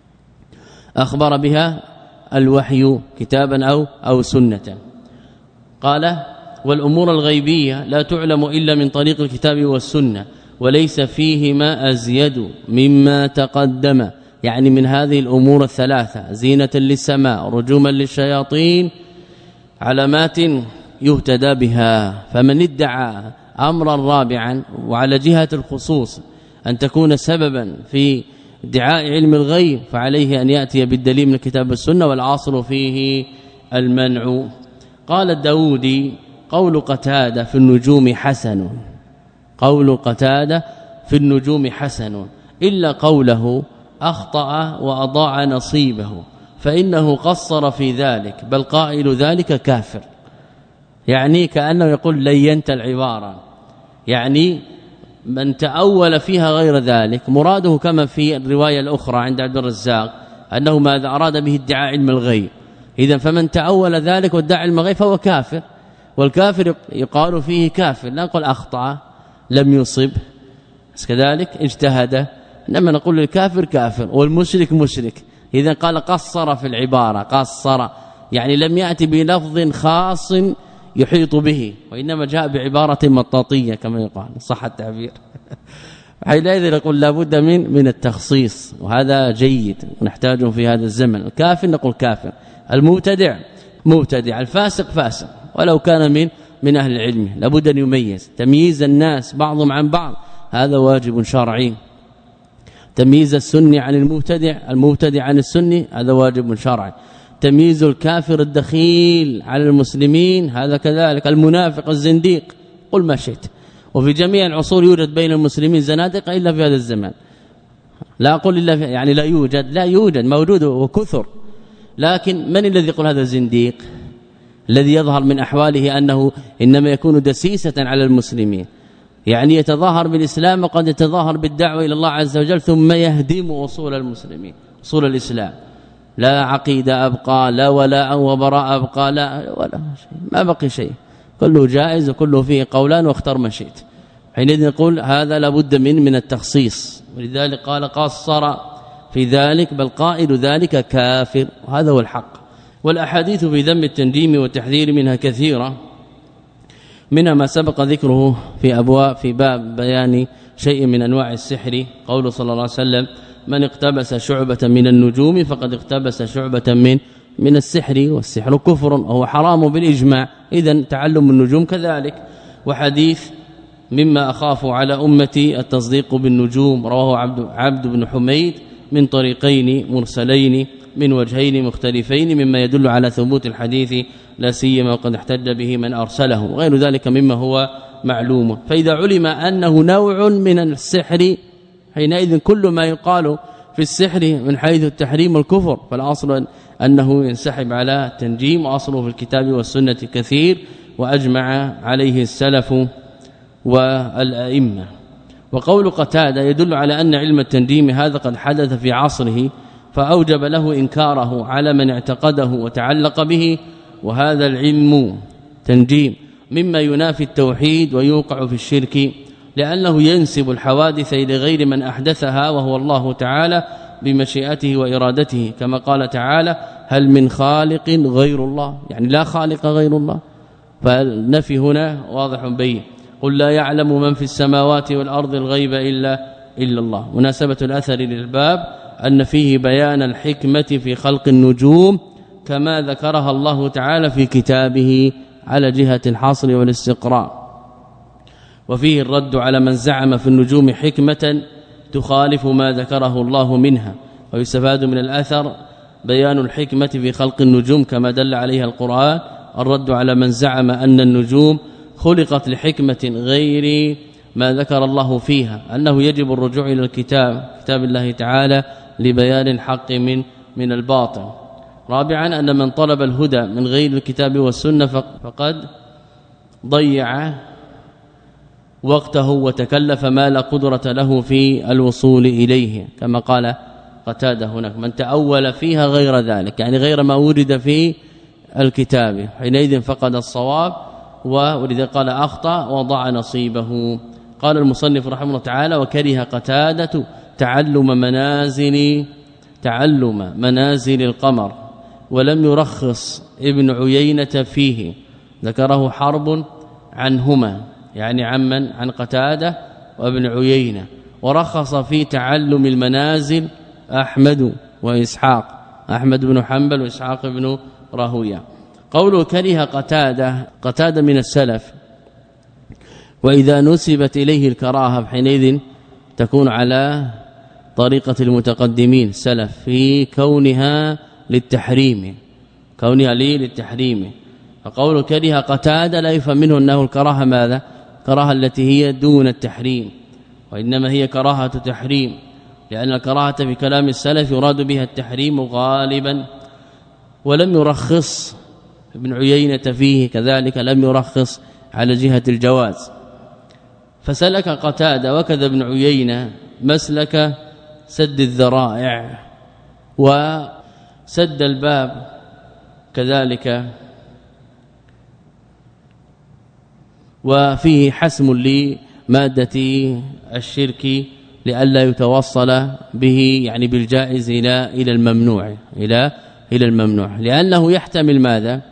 [SPEAKER 1] أخبر بها الوحي كتابا أو أو سنة. قال والأمور الغيبية لا تعلم إلا من طريق الكتاب والسنة، وليس فيهما أزيد مما تقدم، يعني من هذه الأمور الثلاثة: زينة للسماء، رجوما للشياطين، علامات يهتدى بها. فمن ادعى أمرا رابعا وعلى جهة الخصوص أن تكون سببا في ادعاء علم الغيب فعليه أن يأتي بالدليل من الكتاب والسنة، والعاصل فيه المنع. قال الداودي: قول قتادة في النجوم حسن، قول قتادة في النجوم حسن، إلا قوله أخطأ وأضاع نصيبه فإنه قصر في ذلك، بل قائل ذلك كافر. يعني كأنه يقول لينت العبارة، يعني من تأول فيها غير ذلك. مراده كما في الرواية الأخرى عند عبد الرزاق أنه ماذا أراد به ادعاء علم الغيب. إذا فمن تأول ذلك وادعى علم الغيب فهو كافر، والكافر يقال فيه كافر، لا نقول أخطأ لم يصب كذلك اجتهد، إنما نقول الكافر كافر والمشرك مشرك. إذا قال قصر في العبارة، قصر يعني لم يأتي بلفظ خاص يحيط به، وإنما جاء بعبارة مطاطية كما يقال صح التعبير. حينئذ نقول لابد من من التخصيص، وهذا جيد ونحتاجه في هذا الزمن. الكافر نقول كافر، المبتدع مبتدع، الفاسق فاسق، ولو كان من من أهل العلم. لابد أن يميز، تمييز الناس بعضهم عن بعض هذا واجب شرعي. تمييز السني عن المبتدع، المبتدع عن السني، هذا واجب شرعي. تمييز الكافر الدخيل على المسلمين هذا كذلك، المنافق الزنديق، قل ما شئت. وفي جميع العصور يوجد بين المسلمين زنادقه إلا في هذا الزمان. لا أقول إلا يعني لا يوجد، لا يوجد، موجود وكثر. لكن من الذي يقول هذا الزنديق؟ الذي يظهر من أحواله أنه إنما يكون دسيسة على المسلمين، يعني يتظاهر بالإسلام وقد يتظاهر بالدعوة إلى الله عز وجل، ثم يهدم أصول المسلمين، أصول الإسلام. لا عقيدة أبقى، لا ولاء وبراء أبقى، لا ولا شيء، ما بقي شيء، كله جائز وكله فيه قولان واختر ما شئت. حينئذ نقول هذا لابد من من التخصيص، ولذلك قال قصر في ذلك، بل قائل ذلك كافر، وهذا هو الحق. والأحاديث في ذم التنجيم والتحذير منها كثيرة، منها ما سبق ذكره في أبواب في باب بيان شيء من أنواع السحر، قول صلى الله عليه وسلم: من اقتبس شعبة من النجوم فقد اقتبس شعبة من من السحر، والسحر كفر وهو حرام بالإجماع. إذن تعلم النجوم كذلك. وحديث مما أخاف على أمتي التصديق بالنجوم، رواه عبد, عبد بن حميد من طريقين مرسلين من وجهين مختلفين، مما يدل على ثبوت الحديث لا سيما وقد احتج به من أرسله، وغير ذلك مما هو معلوم. فإذا علم أنه نوع من السحر حينئذ كل ما يقال في السحر من حيث التحريم والكفر فالأصل أنه ينسحب على التنجيم، وأصله في الكتاب والسنة كثير، وأجمع عليه السلف والأئمة. وقول قتادة يدل على أن علم التنجيم هذا قد حدث في عصره، فأوجب له إنكاره على من اعتقده وتعلق به، وهذا العلم تنجيم مما ينافي التوحيد ويوقع في الشرك، لأنه ينسب الحوادث إلى غير من أحدثها وهو الله تعالى بمشيئته وإرادته، كما قال تعالى: هل من خالق غير الله، يعني لا خالق غير الله. فالنفي هنا واضح بين، قل لا يعلم من في السماوات والأرض الغيب إلا إلا الله. مناسبة الأثر للباب أن فيه بيان الحكمة في خلق النجوم كما ذكرها الله تعالى في كتابه على جهة الحصر والاستقراء، وفيه الرد على من زعم في النجوم حكمة تخالف ما ذكره الله منها. ويستفاد من الأثر بيان الحكمة في خلق النجوم كما دل عليها القرآن، الرد على من زعم أن النجوم خلقت لحكمة غير ما ذكر الله فيها، أنه يجب الرجوع إلى الكتاب كتاب الله تعالى لبيان الحق من من الباطل. رابعا أن من طلب الهدى من غير الكتاب والسنة فقد ضيع وقته وتكلف ما لا قدرة له في الوصول إليه كما قال قتادة هناك من تأول فيها غير ذلك يعني غير ما ورد في الكتاب حينئذ فقد الصواب ولذا قال أخطأ وضع نصيبه. قال المصنف رحمه الله تعالى وكره قتادة تعلم منازل تعلم منازل القمر ولم يرخص ابن عيينة فيه ذكره حرب عنهما يعني عمن عن قتادة وابن عيينة ورخص في تعلم المنازل أحمد وإسحاق أحمد بن حنبل وإسحاق بن راهويه. قوله كره قتادة قتادة من السلف وإذا نسبت إليه الكراهه حينئذ تكون على طريقة المتقدمين السلف في كونها للتحريم كونها لي للتحريم. فقول كره قتادة لا يفهم منه أنه الكراهه ماذا كراهه التي هي دون التحريم وإنما هي كراهه تحريم لأن الكراهه في كلام السلف يراد بها التحريم غالبا ولم يرخص ابن عيينة فيه كذلك لم يرخص على جهة الجواز. فسلك قتادة وكذا ابن عيينة مسلك سد الذرائع وسد الباب كذلك وفيه حسم لمادة الشرك لئلا يتوصل به يعني بالجائز إلى إلى الممنوع إلى إلى الممنوع لأنه يحتمل ماذا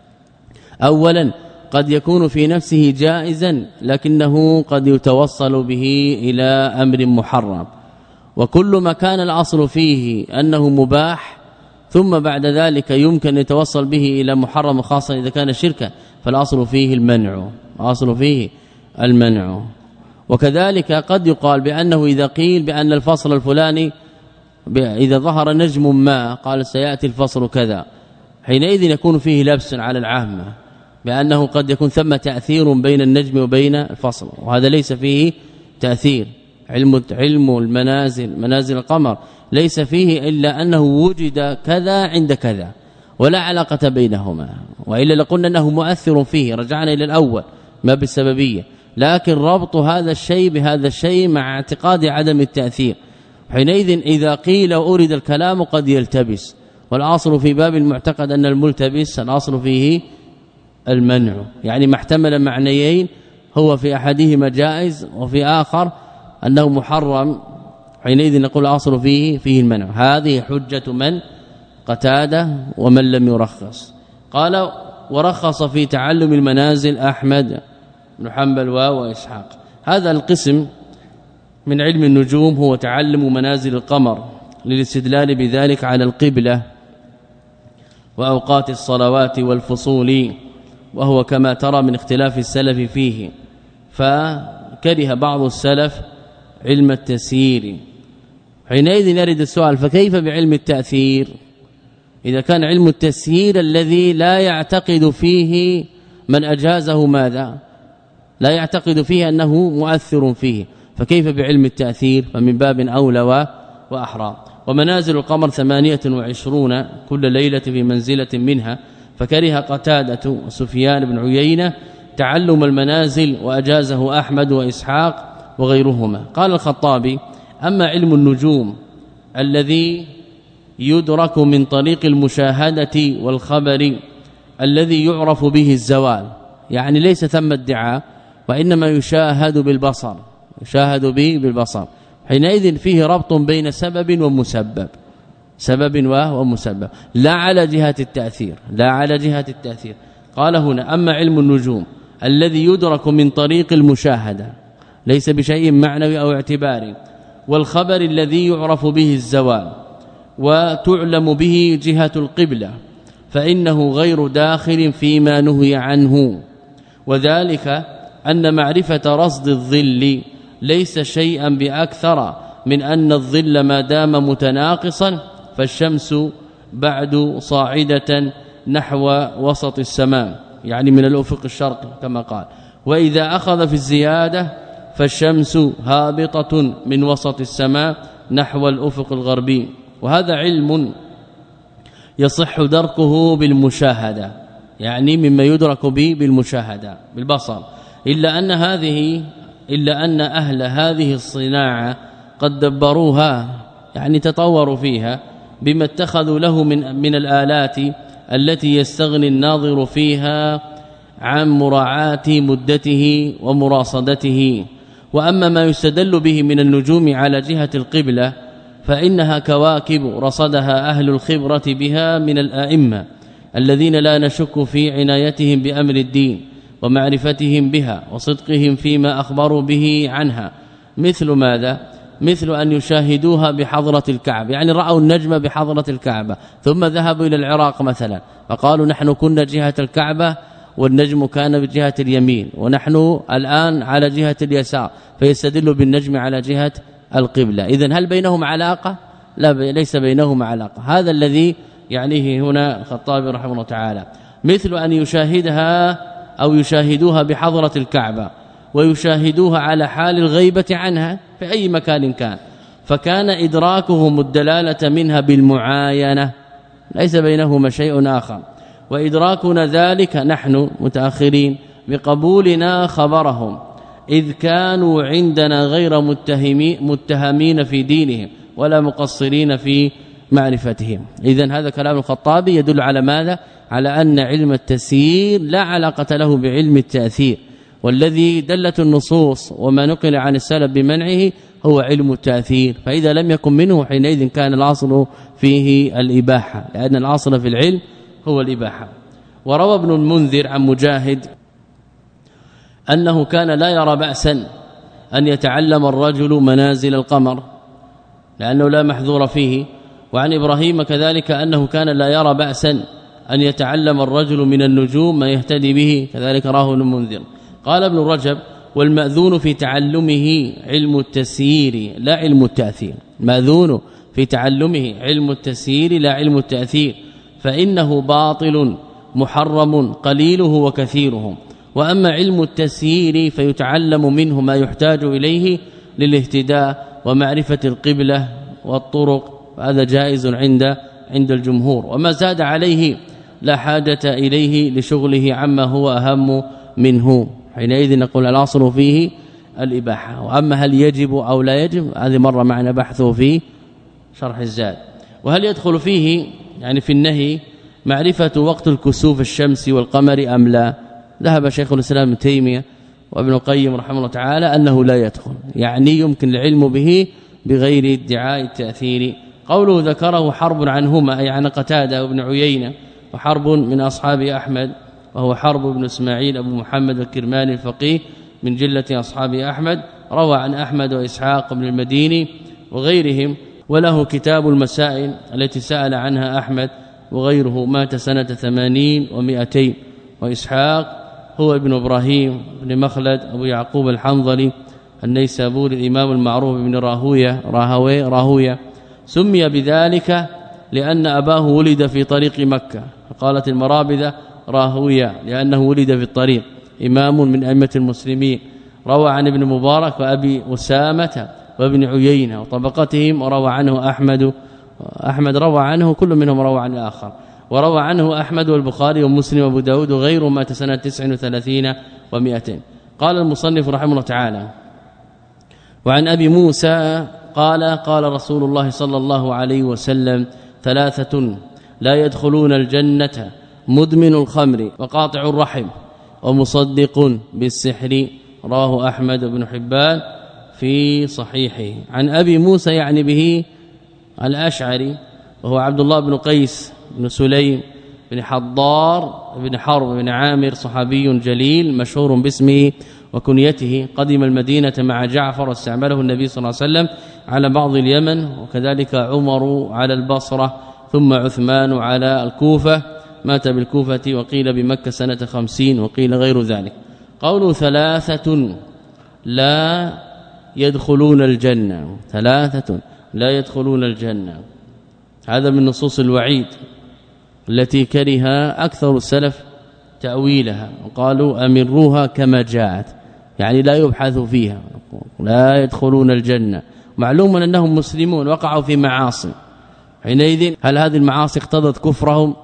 [SPEAKER 1] اولا قد يكون في نفسه جائزا لكنه قد يتوصل به إلى أمر محرم وكل ما كان الأصل فيه أنه مباح ثم بعد ذلك يمكن يتوصل به إلى محرم خاصة إذا كان شركا فالأصل فيه المنع اصل فيه المنع. وكذلك قد يقال بأنه إذا قيل بأن الفصل الفلاني إذا ظهر نجم ما قال سيأتي الفصل كذا حينئذ يكون فيه لبس على العامة بأنه قد يكون ثم تأثير بين النجم وبين الفصل وهذا ليس فيه تأثير. علم علم المنازل منازل القمر ليس فيه إلا أنه وجد كذا عند كذا ولا علاقة بينهما وإلا لقلنا أنه مؤثر فيه رجعنا إلى الأول ما بالسببية لكن ربط هذا الشيء بهذا الشيء مع اعتقاد عدم التأثير حينئذ إذا قيل أريد الكلام قد يلتبس والأصل في باب المعتقد أن الملتبس الأصل فيه المنع يعني ما احتمل معنيين هو في أحدهما جائز وفي آخر أنه محرم حينئذ نقول الأصل فيه فيه المنع. هذه حجة من قتادة ومن لم يرخص. قال ورخص في تعلم المنازل أحمد بن حنبل وإسحاق. هذا القسم من علم النجوم هو تعلم منازل القمر للاستدلال بذلك على القبلة وأوقات الصلوات والفصول وهو كما ترى من اختلاف السلف فيه. فكره بعض السلف علم التسيير حينئذ يرد السؤال فكيف بعلم التأثير إذا كان علم التسيير الذي لا يعتقد فيه من أجازه ماذا لا يعتقد فيه أنه مؤثر فيه فكيف بعلم التأثير فمن باب أولى وأحرى. ومنازل القمر ثمانية وعشرون كل ليلة في منزلة منها فكره قتادة وسفيان بن عيينة تعلم المنازل وأجازه أحمد وإسحاق وغيرهما. قال الخطابي أما علم النجوم الذي يدرك من طريق المشاهدة والخبر الذي يعرف به الزوال يعني ليس ثم ادعاء وإنما يشاهد بالبصر يشاهد به بالبصر حينئذ فيه ربط بين سبب ومسبب سبب ومسبب لا على جهة التأثير لا على جهة التأثير. قال هنا أما علم النجوم الذي يدرك من طريق المشاهدة ليس بشيء معنوي أو اعتباري والخبر الذي يعرف به الزوال وتعلم به جهة القبلة فإنه غير داخل فيما نهي عنه وذلك أن معرفة رصد الظل ليس شيئا بأكثر من أن الظل ما دام متناقصا فالشمس بعد صاعدة نحو وسط السماء يعني من الأفق الشرقي كما قال وإذا أخذ في الزيادة فالشمس هابطة من وسط السماء نحو الأفق الغربي. وهذا علم يصح دركه بالمشاهدة يعني مما يدرك به بالمشاهدة بالبصر إلا أن هذه إلا أن أهل هذه الصناعة قد دبروها يعني تطوروا فيها بما اتخذوا له من من الآلات التي يستغني الناظر فيها عن مراعاة مدته ومراصدته. وأما ما يستدل به من النجوم على جهة القبلة فإنها كواكب رصدها أهل الخبرة بها من الآئمة الذين لا نشك في عنايتهم بأمر الدين ومعرفتهم بها وصدقهم فيما أخبروا به عنها. مثل ماذا؟ مثل أن يشاهدوها بحضرة الكعبة، يعني رأوا النجم بحضرة الكعبة ثم ذهبوا إلى العراق مثلا فقالوا نحن كنا جهة الكعبة والنجم كان بجهة اليمين ونحن الآن على جهة اليسار، فيستدل بالنجم على جهة القبلة. إذن هل بينهم علاقة؟ لا، ليس بينهما علاقة. هذا الذي يعنيه هنا الخطابي رحمه الله تعالى. مثل أن يشاهدها أو يشاهدوها بحضرة الكعبة ويشاهدوها على حال الغيبة عنها في أي مكان كان، فكان إدراكهم الدلالة منها بالمعاينة ليس بينهما شيء آخر، وإدراكنا ذلك نحن متأخرين بقبولنا خبرهم إذ كانوا عندنا غير متهمين في دينهم ولا مقصرين في معرفتهم. إذن هذا كلام الخطابي يدل على ماذا؟ على أن علم التسيير لا علاقة له بعلم التأثير، والذي دلت النصوص وما نقل عن السلف بمنعه هو علم التأثير، فإذا لم يكن منه حينئذ كان الأصل فيه الإباحة، لأن الأصل في العلم هو الإباحة. وروى ابن المنذر عن مجاهد أنه كان لا يرى بأسا أن يتعلم الرجل منازل القمر لأنه لا محذور فيه. وعن إبراهيم كذلك أنه كان لا يرى بأسا أن يتعلم الرجل من النجوم ما يهتدي به، كذلك راه ابن المنذر. قال ابن رجب والمأذون في تعلمه علم التسيير لا علم التأثير، مأذون في تعلمه علم التسيير لا علم التأثير، فإنه باطل محرم قليله وكثيره. وأما علم التسيير فيتعلم منه ما يحتاج إليه للاهتداء ومعرفة القبلة والطرق، هذا جائز عند عند الجمهور، وما زاد عليه لا حاجة إليه لشغله عما هو أهم منه، حينئذ نقول الاصل فيه الإباحة. وأما هل يجب أو لا يجب هذه مرة معنا بحثه في شرح الزاد. وهل يدخل فيه يعني في النهي معرفة وقت الكسوف الشمس والقمر أم لا؟ ذهب شيخ الإسلام ابن تيمية وابن القيم رحمه الله تعالى أنه لا يدخل، يعني يمكن العلم به بغير ادعاء التأثير. قوله ذكره حرب عنهما أي عن قتادة وابن عيينة، وحرب من أصحاب أحمد وهو حرب بن اسماعيل أبو محمد الكرماني الفقيه من جلة أصحاب أحمد، روى عن أحمد وإسحاق بن المديني وغيرهم، وله كتاب المسائل التي سأل عنها أحمد وغيره، مات سنة ثمانين ومئتين. وإسحاق هو ابن إبراهيم بن مخلد أبو يعقوب الحنظلي النيسابوري الإمام المعروف بن راهوية راهوية راهوية، سمي بذلك لأن أباه ولد في طريق مكة، فقالت المرابذة راهوية لأنه ولد في الطريق، إمام من أئمة المسلمين. روى عن ابن مبارك وأبي أسامة وابن عيينة وطبقتهم، وروى عنه أحمد أحمد روى عنه كل منهم روى عن الآخر، وروى عنه أحمد والبخاري ومسلم وابو داود وغيره، مات سنة تسع وثلاثين ومئتين. قال المصنف رحمه الله تعالى: وعن أبي موسى قال قال رسول الله صلى الله عليه وسلم: ثلاثة لا يدخلون الجنة: مدمن الخمر وقاطع الرحم ومصدق بالسحر. راه أحمد بن حبان في صحيحه. عن أبي موسى يعني به الأشعري، وهو عبد الله بن قيس بن سليم بن حضار بن حرب بن عامر، صحابي جليل مشهور باسمه وكنيته، قدم المدينة مع جعفر واستعمله النبي صلى الله عليه وسلم على بعض اليمن، وكذلك عمر على البصرة، ثم عثمان على الكوفة، مات بالكوفة وقيل بمكة سنة خمسين وقيل غير ذلك. قولوا ثلاثة لا يدخلون الجنة، ثلاثة لا يدخلون الجنة، هذا من نصوص الوعيد التي كره أكثر السلف تأويلها، وقالوا أمروها كما جاءت، يعني لا يبحث فيها، لا يدخلون الجنة. معلوم أنهم مسلمون وقعوا في معاصي، حينئذ هل هذه المعاصي اقتضت كفرهم؟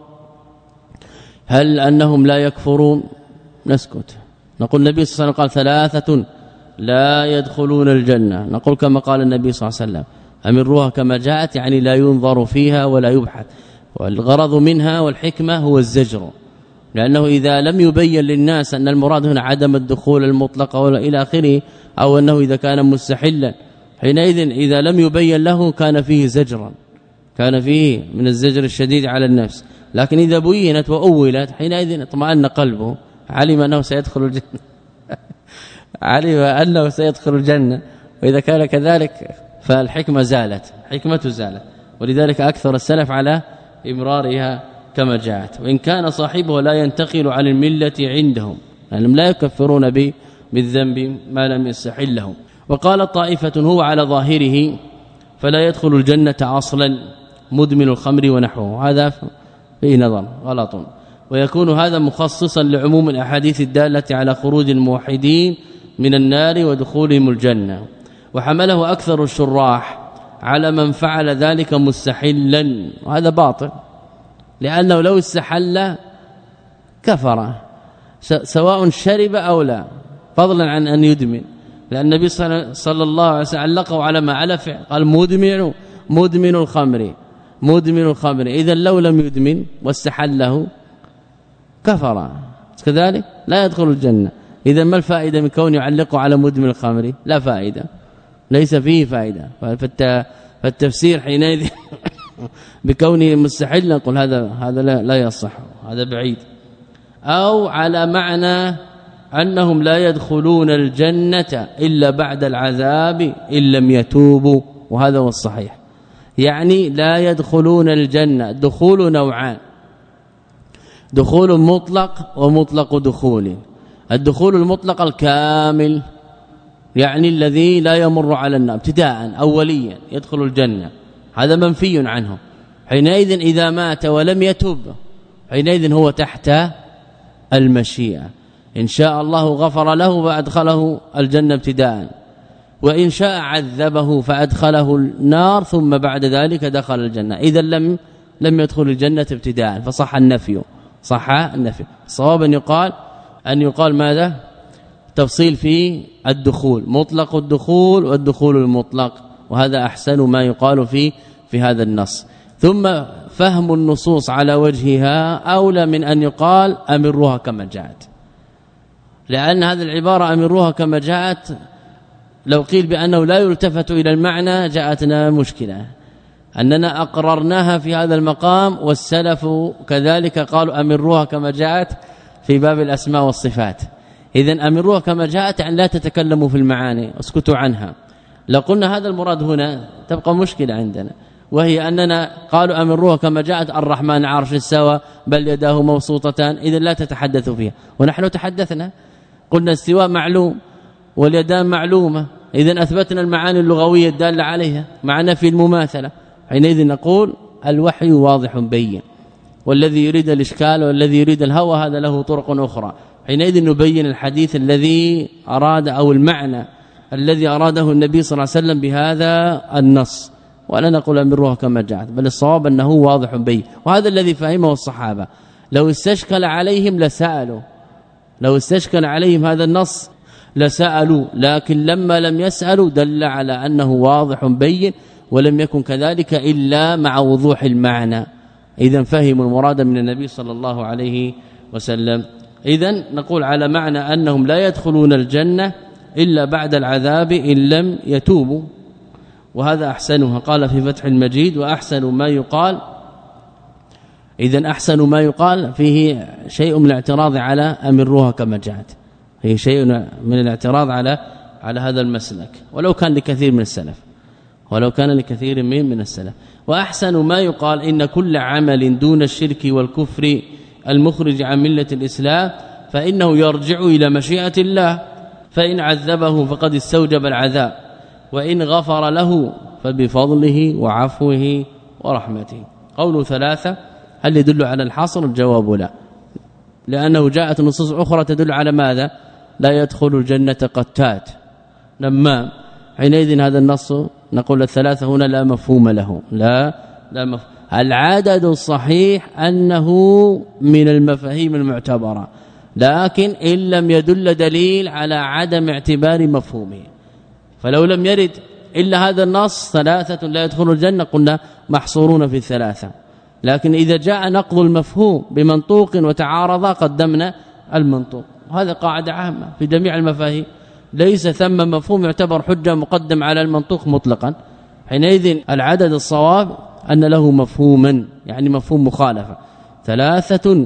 [SPEAKER 1] هل أنهم لا يكفرون؟ نسكت. نقول النبي صلى الله عليه وسلم قال: ثلاثة لا يدخلون الجنة. نقول كما قال النبي صلى الله عليه وسلم أمروها كما جاءت، يعني لا ينظر فيها ولا يبحث، والغرض منها والحكمة هو الزجر، لأنه إذا لم يبين للناس أن المراد هنا عدم الدخول المطلق ولا إلى آخره، أو أنه إذا كان مستحلا، حينئذ إذا لم يبين له كان فيه زجرا، كان فيه من الزجر الشديد على النفس. لكن إذا بينت وأولت حينئذ اطمأن قلبه، علم أنه سيدخل الجنة علم أنه سيدخل الجنة. وإذا كان كذلك فالحكمة زالت، حكمة زالت. ولذلك أكثر السلف على إمرارها كما جاءت، وإن كان صاحبه لا ينتقل عن الملة عندهم، لأنهم لا يكفرون به بالذنب ما لم يستحله. وقال طائفة هو على ظاهره فلا يدخل الجنة أصلا مدمن الخمر ونحوه، هذا فيه نظر غلط، ويكون هذا مخصصا لعموم الأحاديث الدالة على خروج الموحدين من النار ودخولهم الجنة. وحمله أكثر الشراح على من فعل ذلك مستحلا، وهذا باطل، لأنه لو استحل كفر سواء شرب أو لا، فضلا عن أن يدمن، لأن النبي صلى الله عليه وسلم علقه على ما على فعل، قال مدمن مدمن الخمر مدمن الخمر. إذا لو لم يدمن واستحله كفر، كذلك لا يدخل الجنة. إذا ما الفائدة من كونه يعلقه على مدمن الخمر؟ لا فائدة، ليس فيه فائدة. فالتفسير حينئذ بكونه مستحيل نقول هذا هذا لا, لا يصح، هذا بعيد. أو على معنى أنهم لا يدخلون الجنة إلا بعد العذاب إن لم يتوبوا، وهذا هو الصحيح. يعني لا يدخلون الجنة، دخول نوعان، دخول مطلق ومطلق دخول. الدخول المطلق الكامل يعني الذي لا يمر على النار ابتداء أوليا يدخل الجنة، هذا منفي عنه. حينئذ إذا مات ولم يتب حينئذ هو تحت المشيئة، إن شاء الله غفر له وأدخله الجنة ابتداء، وإن شاء عذبه فأدخله النار ثم بعد ذلك دخل الجنة. إذا لم لم يدخل الجنة ابتداء فصح النفي، صح النفي. صوابا يقال أن يقال ماذا؟ تفصيل في الدخول، مطلق الدخول والدخول المطلق، وهذا أحسن ما يقال في في هذا النص. ثم فهم النصوص على وجهها أولى من أن يقال أمروها كما جاءت، لأن هذه العبارة أمروها كما جاءت لو قيل بأنه لا يلتفت إلى المعنى جاءتنا مشكلة، أننا أقررناها في هذا المقام والسلف كذلك قالوا أمروها كما جاءت في باب الأسماء والصفات. إذن أمروها كما جاءت يعني لا تتكلموا في المعاني، اسكتوا عنها. لو قلنا هذا المراد هنا تبقى مشكلة عندنا، وهي أننا قالوا أمروها كما جاءت الرحمن عرش استوى بل يداه مبسوطتان، إذن لا تتحدثوا فيها. ونحن تحدثنا قلنا استواء معلوم واليدان معلومة، إذن أثبتنا المعاني اللغوية الدالة عليها مع نفي المماثلة. حينئذ نقول الوحي واضح بين، والذي يريد الإشكال والذي يريد الهوى هذا له طرق أخرى. حينئذ نبين الحديث الذي أراد أو المعنى الذي أراده النبي صلى الله عليه وسلم بهذا النص، ولا نقول أمروها كما جاءت، بل الصواب أنه واضح بين. وهذا الذي فهمه الصحابة، لو استشكل عليهم لسألوا، لو استشكل عليهم هذا النص لسألوا، لكن لما لم يسألوا دل على أنه واضح بين، ولم يكن كذلك إلا مع وضوح المعنى. إذن فهموا المراد من النبي صلى الله عليه وسلم. إذن نقول على معنى أنهم لا يدخلون الجنة إلا بعد العذاب إن لم يتوبوا، وهذا أحسنها. قال في فتح المجيد وأحسن ما يقال. إذن أحسن ما يقال فيه شيء من الاعتراض على أمروها كما جاءت، هي شيء من الاعتراض على على هذا المسلك، ولو كان لكثير من السلف ولو كان لكثير من من السلف. وأحسن ما يقال إن كل عمل دون الشرك والكفر المخرج عن ملة الإسلام فإنه يرجع إلى مشيئة الله، فإن عذبه فقد استوجب العذاب، وإن غفر له فبفضله وعفوه ورحمته. قول ثلاثة هل يدل على الحصر؟ الجواب لا، لأنه جاءت نصوص أخرى تدل على ماذا؟ لا يدخل الجنة قتات نمام. حينئذ هذا النص نقول الثلاثة هنا لا مفهوم له، لا لا مفهوم. العدد الصحيح أنه من المفاهيم المعتبرة، لكن إن لم يدل دليل على عدم اعتبار مفهومه. فلو لم يرد إلا هذا النص ثلاثة لا يدخل الجنة قلنا محصورون في الثلاثة، لكن إذا جاء نقض المفهوم بمنطوق وتعارض قدمنا المنطوق. وهذا قاعدة عامة في جميع المفاهيم، ليس ثم مفهوم يعتبر حجة مقدم على المنطوق مطلقا. حينئذ العدد الصواب أن له مفهوما، يعني مفهوم مخالفة. ثلاثة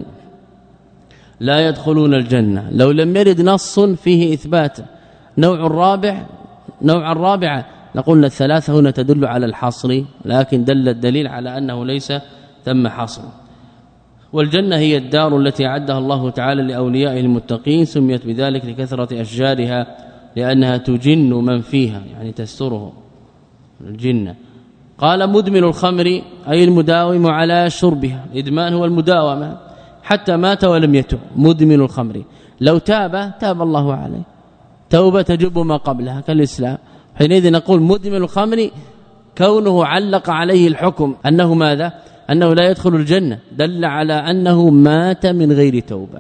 [SPEAKER 1] لا يدخلون الجنة لو لم يرد نص فيه إثبات. نوع الرابع نوع الرابع نقول الثلاثة هنا تدل على الحصر، لكن دل الدليل على أنه ليس ثم حصر. والجنة هي الدار التي أعدها الله تعالى لأوليائه المتقين، سميت بذلك لكثرة أشجارها لأنها تجن من فيها، يعني تستره الجنة. قال مدمن الخمر أي المداوم على شربها، الإدمان هو المداومة حتى مات ولم يتب. مدمن الخمر لو تاب تاب الله عليه توبة تجب ما قبلها كالإسلام. حينئذ نقول مدمن الخمر كونه علق عليه الحكم أنه ماذا؟ أنه لا يدخل الجنة، دل على أنه مات من غير توبة.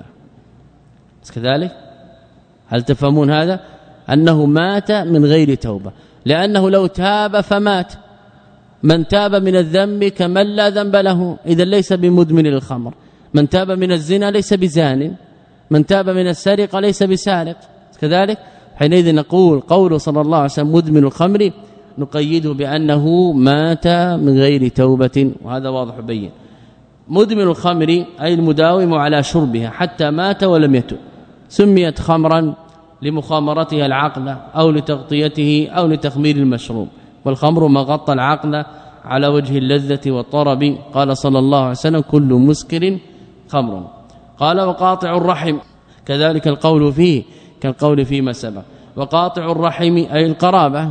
[SPEAKER 1] كذلك هل تفهمون هذا؟ أنه مات من غير توبة، لأنه لو تاب فمات. من تاب من الذنب كمن لا ذنب له، إذا ليس بمدمن الخمر. من تاب من الزنا ليس بزان، من تاب من السرقة ليس بسارق. كذلك حينئذ نقول قول صلى الله عليه وسلم مدمن الخمر نقيده بأنه مات من غير توبة، وهذا واضح بين. مدمن الخمر أي المداوم على شربها حتى مات ولم يتب، سميت خمرا لمخامرتها العقل أو لتغطيته أو لتخمير المشروب، والخمر ما غطى العقل على وجه اللذة والطرب. قال صلى الله عليه وسلم كل مسكر خمر. قال وقاطع الرحم كذلك القول فيه كالقول فيما سبق. وقاطع الرحم أي القرابة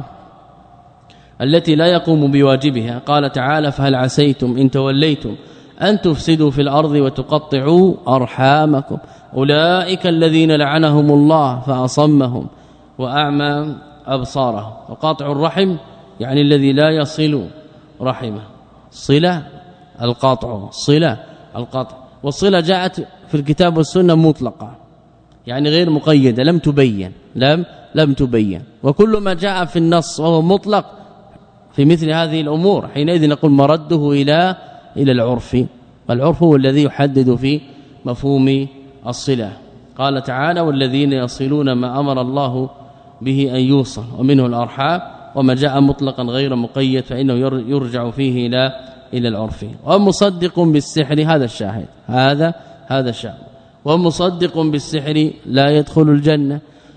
[SPEAKER 1] التي لا يقوم بواجبها. قال تعالى فهل عسيتم إن توليتم أن تفسدوا في الأرض وتقطعوا أرحامكم أولئك الذين لعنهم الله فأصمهم وأعمى أبصارهم. وقاطع الرحم يعني الذي لا يصل رحمه، صلة القاطع، صلة القاطع. والصلة جاءت في الكتاب والسنة مطلقة، يعني غير مقيدة، لم تبين لم لم تبين. وكل ما جاء في النص وهو مطلق في مثل هذه الأمور حينئذ نقول مرده إلى إلى العرف، والعرف هو الذي يحدد في مفهوم الصلة. قال تعالى والذين يصلون ما أمر الله به أن يوصل ومنه الأرحام. وما جاء مطلقا غير مقيد فإنه يرجع فيه إلى إلى العرف. ومصدق بالسحر هذا الشاهد، هذا هذا الشاهد. ومصدق بالسحر لا يدخل الجنة.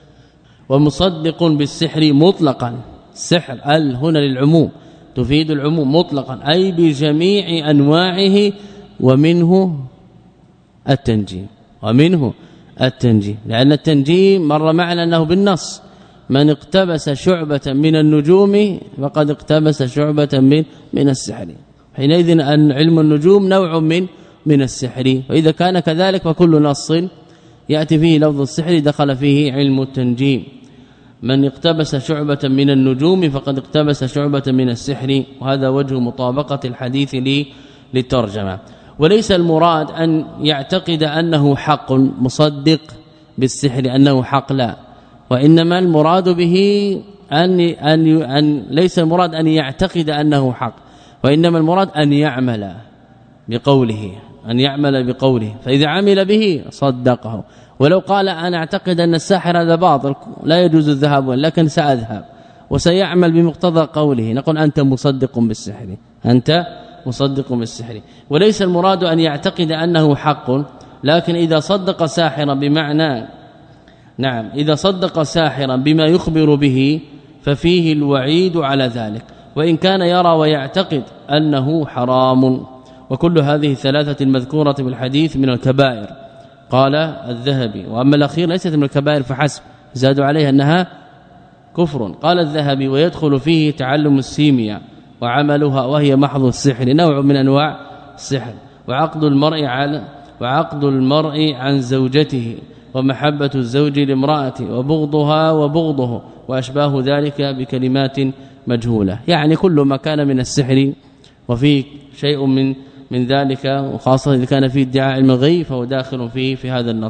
[SPEAKER 1] ومصدق بالسحر مطلقا، السحر ال هنا للعموم تفيد العموم مطلقا أي بجميع أنواعه، ومنه التنجيم ومنه التنجيم لأن التنجيم مر معنا أنه بالنص من اقتبس شعبة من النجوم فقد اقتبس شعبة من من السحر. حينئذ أن علم النجوم نوع من من السحر، وإذا كان كذلك فكل نص يأتي فيه لفظ السحر دخل فيه علم التنجيم. من اقتبس شعبة من النجوم فقد اقتبس شعبة من السحر، وهذا وجه مطابقة الحديث للترجمة. وليس المراد أن يعتقد أنه حق مصدق بالسحر أنه حق، لا، وإنما المراد به أن, أن, أن ليس المراد أن يعتقد أنه حق، وإنما المراد أن يعمل بقوله أن يعمل بقوله فإذا عمل به صدقه. ولو قال أنا أعتقد أن الساحر هذا باطل لا يجوز الذهاب لكن سأذهب وسيعمل بمقتضى قوله، نقول أنت مصدق بالسحر، أنت مصدق بالسحر. وليس المراد أن يعتقد أنه حق، لكن إذا صدق ساحرا بمعنى نعم إذا صدق ساحرا بما يخبر به ففيه الوعيد على ذلك، وإن كان يرى ويعتقد أنه حرام. وكل هذه الثلاثة المذكورة في الحديث من الكبائر. قال الذهبي وأما الأخير ليست من الكبائر فحسب، زادوا عليها أنها كفر. قال الذهبي ويدخل فيه تعلم السيمياء وعملها وهي محض السحر، نوع من أنواع السحر. وعقد المرء على وعقد المرء عن زوجته ومحبة الزوج لامرأته وبغضها وبغضه وأشباه ذلك بكلمات مجهولة، يعني كل ما كان من السحر وفيه شيء من من ذلك، وخاصة إذا كان فيه ادعاء علم الغيب فهو داخل فيه في هذا النص.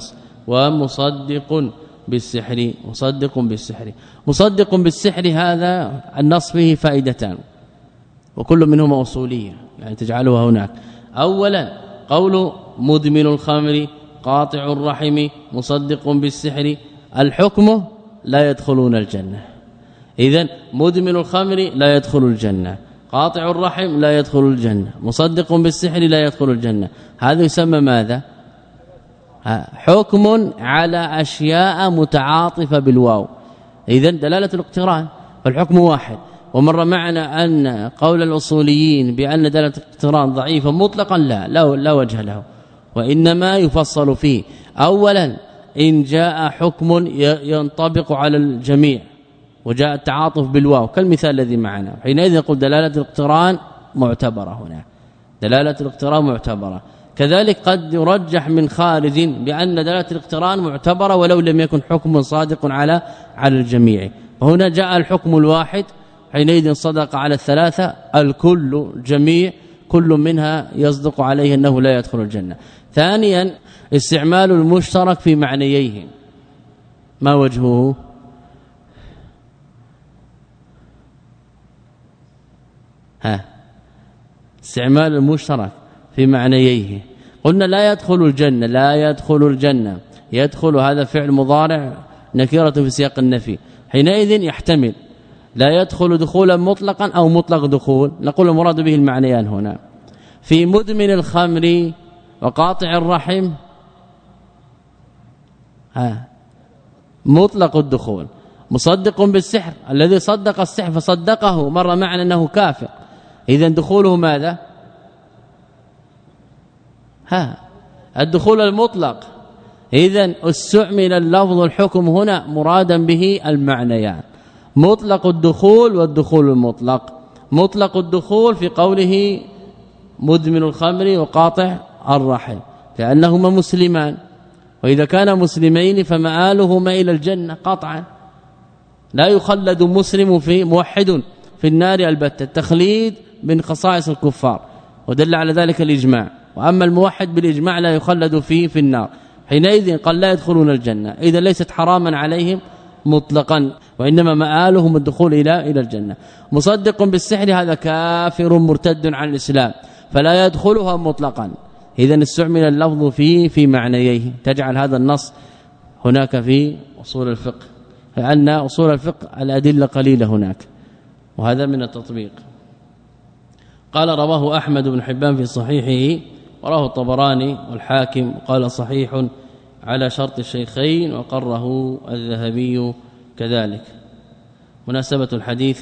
[SPEAKER 1] ومصدق بالسحر مصدق بالسحر مصدق بالسحر هذا النص فيه فائدتان وكل منهما اصوليه يعني تجعلها هناك. اولا قول مدمن الخمر قاطع الرحم مصدق بالسحر الحكم لا يدخلون الجنة. اذا مدمن الخمر لا يدخل الجنة، قاطع الرحم لا يدخل الجنة، مصدق بالسحر لا يدخل الجنة. هذا يسمى ماذا؟ حكم على اشياء متعاطفه بالواو. اذا دلاله الاقتران فالحكم واحد. ومر معنا أن قول الأصوليين بأن دلاله الاقتران ضعيفه مطلقا لا لا, لا وجه له، وإنما يفصل فيه. اولا إن جاء حكم ينطبق على الجميع وجاء التعاطف بالواو كالمثال الذي معنا، حينئذ يقول دلاله الاقتران معتبره هنا، دلاله الاقتران معتبره. كذلك قد يرجح من خارج بأن دلاله الاقتران معتبره ولو لم يكن حكم صادق على على الجميع. وهنا جاء الحكم الواحد حينئذ صدق على الثلاثه الكل جميع كل منها يصدق عليه أنه لا يدخل الجنة. ثانيا استعمال المشترك في معنييه، ما وجهه؟ ها استعمال المشترك في معنييه. قلنا لا يدخل الجنة، لا يدخل الجنة، يدخل هذا فعل مضارع نكرة في سياق النفي، حينئذ يحتمل لا يدخل دخولا مطلقا أو مطلق دخول. نقول المراد به المعنيان هنا. في مدمن الخمر وقاطع الرحم ها مطلق الدخول، مصدق بالسحر الذي صدق السحر فصدقه مر معنا أنه كافر، إذن دخوله ماذا؟ ها الدخول المطلق. إذن استعمل اللفظ الحكم هنا مرادا به المعنيان، مطلق الدخول والدخول المطلق. مطلق الدخول في قوله مدمن الخمر وقاطع الرحم كأنهما مسلمان، وإذا كان مسلمين فمآلهما إلى الجنة قطعا، لا يخلد مسلم في موحد في النار البتة، التخليد من خصائص الكفار ودل على ذلك الإجماع. وأما الموحد بالإجماع لا يخلد فيه في النار، حينئذ قال لا يدخلون الجنة. إذا ليست حراما عليهم مطلقا، وإنما مآلهم الدخول إلى إلى الجنة. مصدق بالسحر هذا كافر مرتد عن الإسلام فلا يدخلها مطلقا. إذا استعمل اللفظ فيه في معنييه، تجعل هذا النص هناك في أصول الفقه، لأن أصول الفقه الأدلة قليلة هناك، وهذا من التطبيق. قال رواه أحمد بن حبان في صحيحه، وراه الطبراني والحاكم، قال صحيح على شرط الشيخين، وقره الذهبي كذلك. مناسبة الحديث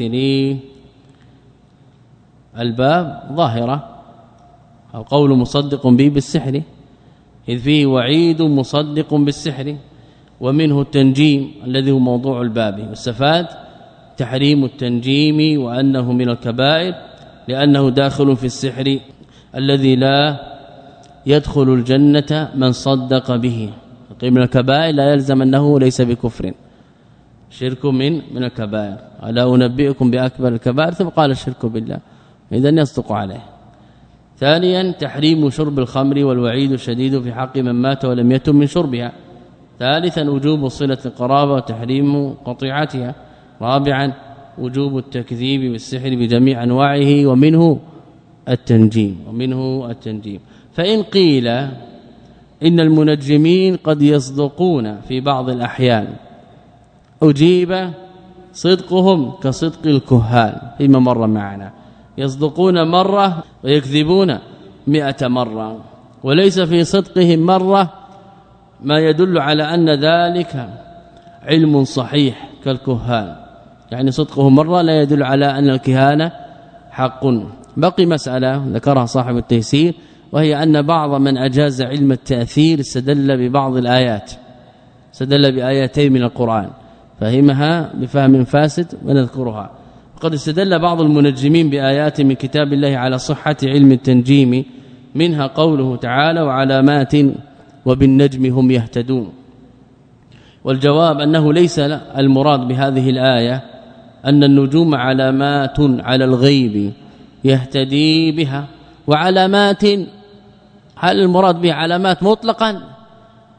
[SPEAKER 1] للباب ظاهرة، أو قول مصدق به بالسحر، إذ فيه وعيد مصدق بالسحر، ومنه التنجيم الذي هو موضوع الباب. واستفاد تحريم التنجيم وأنه من الكبائر لأنه داخل في السحر الذي لا يدخل الجنة من صدق به. من الكبائر لا يلزم أنه ليس بكفر، شرك من من الكبائر. ألا أنبئكم بأكبر الكبائر؟ ثم قال الشرك بالله، إذن يصدق عليه. ثانيا تحريم شرب الخمر والوعيد الشديد في حق من مات ولم يتم من شربها. ثالثا وجوب صلة القرابة وتحريم قطيعتها. رابعا وجوب التكذيب بالسحر بجميع انواعه، ومنه التنجيم ومنه التنجيم. فإن قيل إن المنجمين قد يصدقون في بعض الأحيان، أجيب صدقهم كصدق الكهان فيما مر معنا، يصدقون مرة ويكذبون مئة مرة، وليس في صدقهم مرة ما يدل على أن ذلك علم صحيح كالكهان، يعني صدقه مرة لا يدل على أن الكهانة حق. بقي مسألة ذكرها صاحب التيسير، وهي أن بعض من أجاز علم التأثير استدل ببعض الآيات، استدل بآيتين من القرآن فهمها بفهم فاسد ونذكرها. وقد استدل بعض المنجمين بآيات من كتاب الله على صحة علم التنجيم، منها قوله تعالى وعلامات وبالنجم هم يهتدون. والجواب أنه ليس المراد بهذه الآية أن النجوم علامات على الغيب يهتدي بها، وعلامات هل المراد بها علامات مطلقا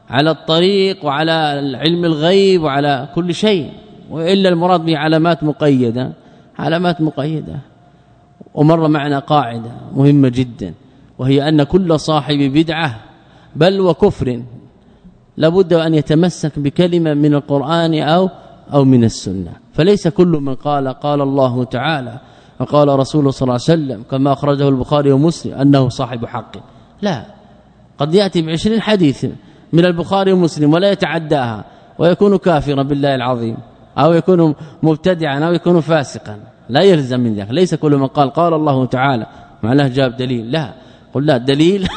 [SPEAKER 1] على الطريق وعلى علم الغيب وعلى كل شيء، وإلا المراد به علامات مقيدة علامات مقيدة. ومر معنا قاعدة مهمة جدا، وهي أن كل صاحب بدعة بل وكفر لابد أن يتمسك بكلمة من القرآن أو أو من السنة. فليس كل من قال قال الله تعالى وقال رسوله صلى الله عليه وسلم كما أخرجه البخاري ومسلم أنه صاحب حق، لا، قد يأتي بعشرين حديث من البخاري ومسلم ولا يتعداها ويكون كافرا بالله العظيم، أو يكون مبتدعا أو يكون فاسقا، لا يلزم من ذلك. ليس كل من قال قال الله تعالى معناه جاب دليل، لا، قل لا، دليل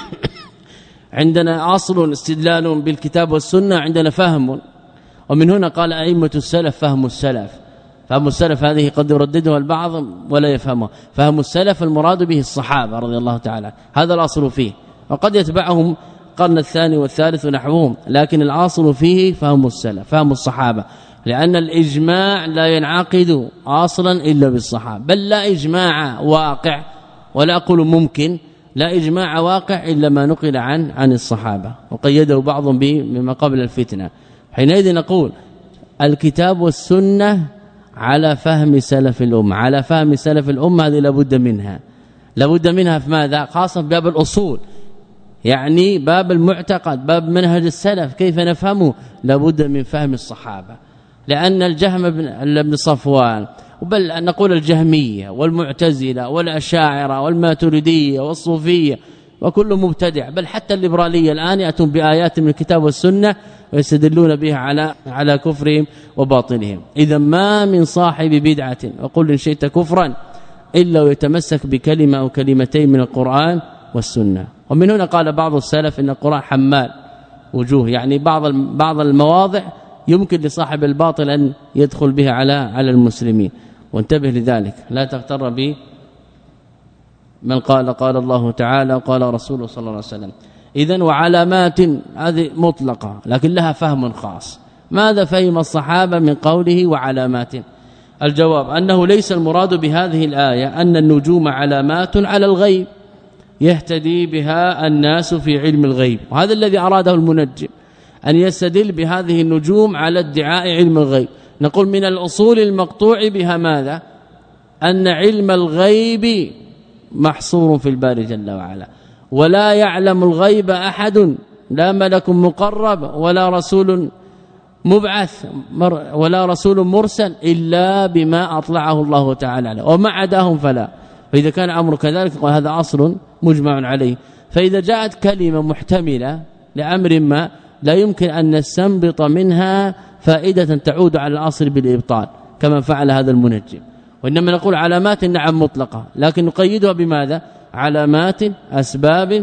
[SPEAKER 1] عندنا أصل استدلال بالكتاب والسنة، عندنا فهم. ومن هنا قال أئمة السلف فهم السلف، فهم السلف هذه قد يرددها البعض ولا يفهمها. فهم السلف المراد به الصحابة رضي الله تعالى، هذا الأصل فيه، وقد يتبعهم القرن الثاني والثالث ونحوهم، لكن الأصل فيه فهم السلف فهم الصحابة، لأن الإجماع لا ينعقد أصلا إلا بالصحابة، بل لا إجماع واقع ولا أقول ممكن، لا إجماع واقع إلا ما نقل عن عن الصحابة، وقيده بعضهم به مما قبل الفتنة. حينئذ نقول الكتاب والسنة على فهم سلف الأمة، على فهم سلف الأمة، هذه لابد منها لابد منها في ماذا؟ خاصة في باب الأصول، يعني باب المعتقد، باب منهج السلف كيف نفهمه، لابد من فهم الصحابة. لأن الجهم بن صفوان، بل نقول الجهمية والمعتزلة والأشاعرة والماتريدية والصوفية وكل مبتدع، بل حتى الليبرالية الآن يأتون بآيات من الكتاب والسنة ويستدلون بها على على كفرهم وباطلهم. إذا ما من صاحب بدعة وقل إن شئت كفرا إلا ويتمسك بكلمة أو كلمتين من القرآن والسنة. ومن هنا قال بعض السلف إن القرآن حمال وجوه، يعني بعض بعض المواضع يمكن لصاحب الباطل أن يدخل بها على على المسلمين، وانتبه لذلك، لا تغتر به من قال قال الله تعالى وقال رسوله صلى الله عليه وسلم. إذن وعلامات هذه مطلقة لكن لها فهم خاص. ماذا فهم الصحابة من قوله وعلامات؟ الجواب أنه ليس المراد بهذه الآية أن النجوم علامات على الغيب يهتدي بها الناس في علم الغيب، وهذا الذي أراده المنجم، أن يستدل بهذه النجوم على ادعاء علم الغيب. نقول من الأصول المقطوع بها ماذا؟ أن علم الغيب محصور في الباري جل وعلا، ولا يعلم الغيب أحد، لا ملك مقرب ولا رسول مبعث ولا رسول مرسل إلا بما أطلعه الله تعالى عليه، وما عداهم فلا. فإذا كان أمر كذلك هذا أصل مجمع عليه. فإذا جاءت كلمة محتملة لأمر ما لا يمكن أن نستنبط منها فائدة تعود على الأصل بالإبطال كما فعل هذا المنجم، وإنما نقول علامات نعم مطلقة، لكن نقيدها بماذا؟ علامات أسباب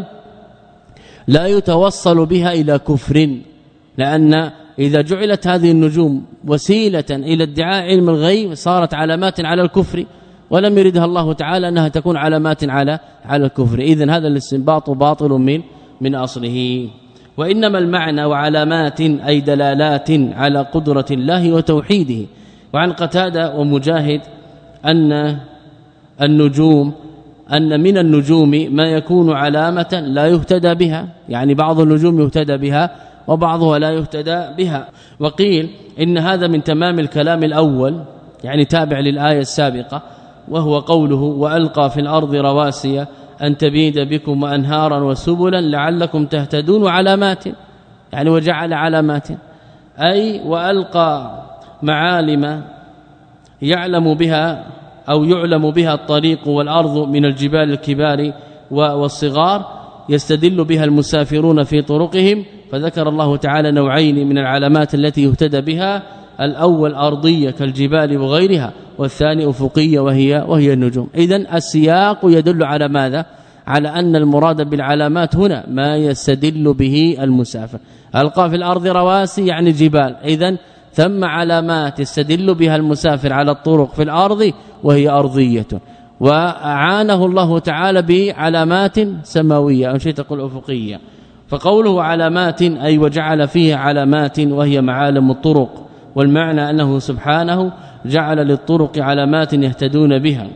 [SPEAKER 1] لا يتوصل بها إلى كفر، لأن إذا جعلت هذه النجوم وسيلة إلى ادعاء علم الغيب صارت علامات على الكفر، ولم يردها الله تعالى أنها تكون علامات على على الكفر. إذن هذا الاستنباط باطل من من أصله. وإنما المعنى وعلامات أي دلالات على قدرة الله وتوحيده. وعن قتادة ومجاهد أن النجوم أن من النجوم ما يكون علامة لا يهتدى بها، يعني بعض النجوم يهتدى بها وبعضها لا يهتدى بها. وقيل إن هذا من تمام الكلام الأول، يعني تابع للآية السابقة، وهو قوله وألقى في الأرض رواسي أن تبيد بكم وأنهارا وسبلا لعلكم تهتدون، وعلامات يعني وجعل علامات، أي وألقى معالم يعلم بها أو يعلم بها الطريق والأرض من الجبال الكبار والصغار يستدل بها المسافرون في طرقهم. فذكر الله تعالى نوعين من العلامات التي يهتدى بها، الأول أرضية كالجبال وغيرها، والثاني أفقية وهي وهي النجوم. إذن السياق يدل على ماذا؟ على أن المراد بالعلامات هنا ما يستدل به المسافر. ألقى في الأرض رواسي يعني جبال، إذن ثم علامات يستدل بها المسافر على الطرق في الأرض وهي أرضية، وأعانه الله تعالى بعلامات سماوية أو شيء تقول أفقية. فقوله علامات أي وجعل فيه علامات وهي معالم الطرق، والمعنى أنه سبحانه جعل للطرق علامات يهتدون بها،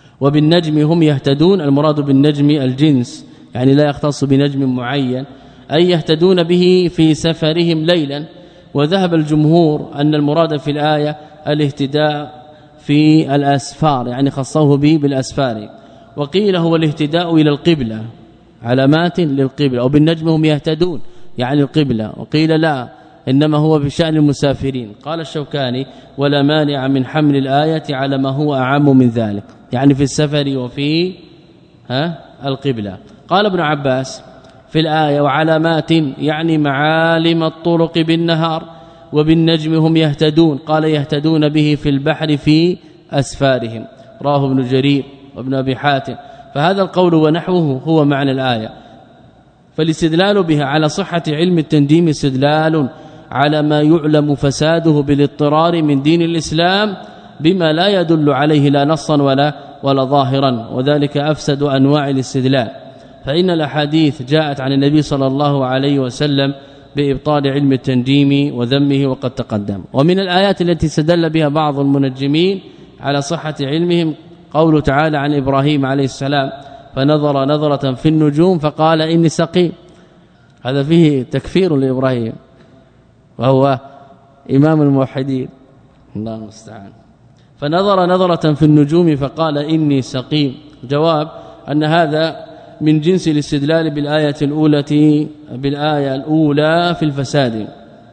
[SPEAKER 1] وبالنجم هم يهتدون. المراد بالنجم الجنس، يعني لا يختص بنجم معين، أي يهتدون به في سفرهم ليلا. وذهب الجمهور أن المراد في الآية الاهتداء في الأسفار، يعني خصوه به بالأسفار. وقيل هو الاهتداء إلى القبلة، علامات للقبلة، أو بالنجم هم يهتدون يعني القبلة. وقيل لا، إنما هو بشأن المسافرين. قال الشوكاني: ولا مانع من حمل الآية على ما هو أعم من ذلك، يعني في السفر وفي ها القبلة. قال ابن عباس في الآية: وعلامات يعني معالم الطرق بالنهار، وبالنجم هم يهتدون. قال: يهتدون به في البحر في أسفارهم. راه ابن جرير وابن أبي حاتم. فهذا القول ونحوه هو معنى الآية. فالاستدلال بها على صحة علم التنجيم استدلال على ما يعلم فساده بالاضطرار من دين الإسلام بما لا يدل عليه لا نصا ولا ولا ظاهرا، وذلك أفسد أنواع الاستدلال. فإن الأحاديث جاءت عن النبي صلى الله عليه وسلم بإبطال علم التنجيم وذمه وقد تقدم. ومن الآيات التي استدل بها بعض المنجمين على صحة علمهم قوله تعالى عن إبراهيم عليه السلام: فنظر نظرة في النجوم فقال إني سقيم. هذا فيه تكفير لإبراهيم وهو إمام الموحدين، الله المستعان. فنظر نظرة في النجوم فقال إني سقيم. جواب أن هذا من جنس الاستدلال بالآية الأولى بالآية الأولى في الفساد.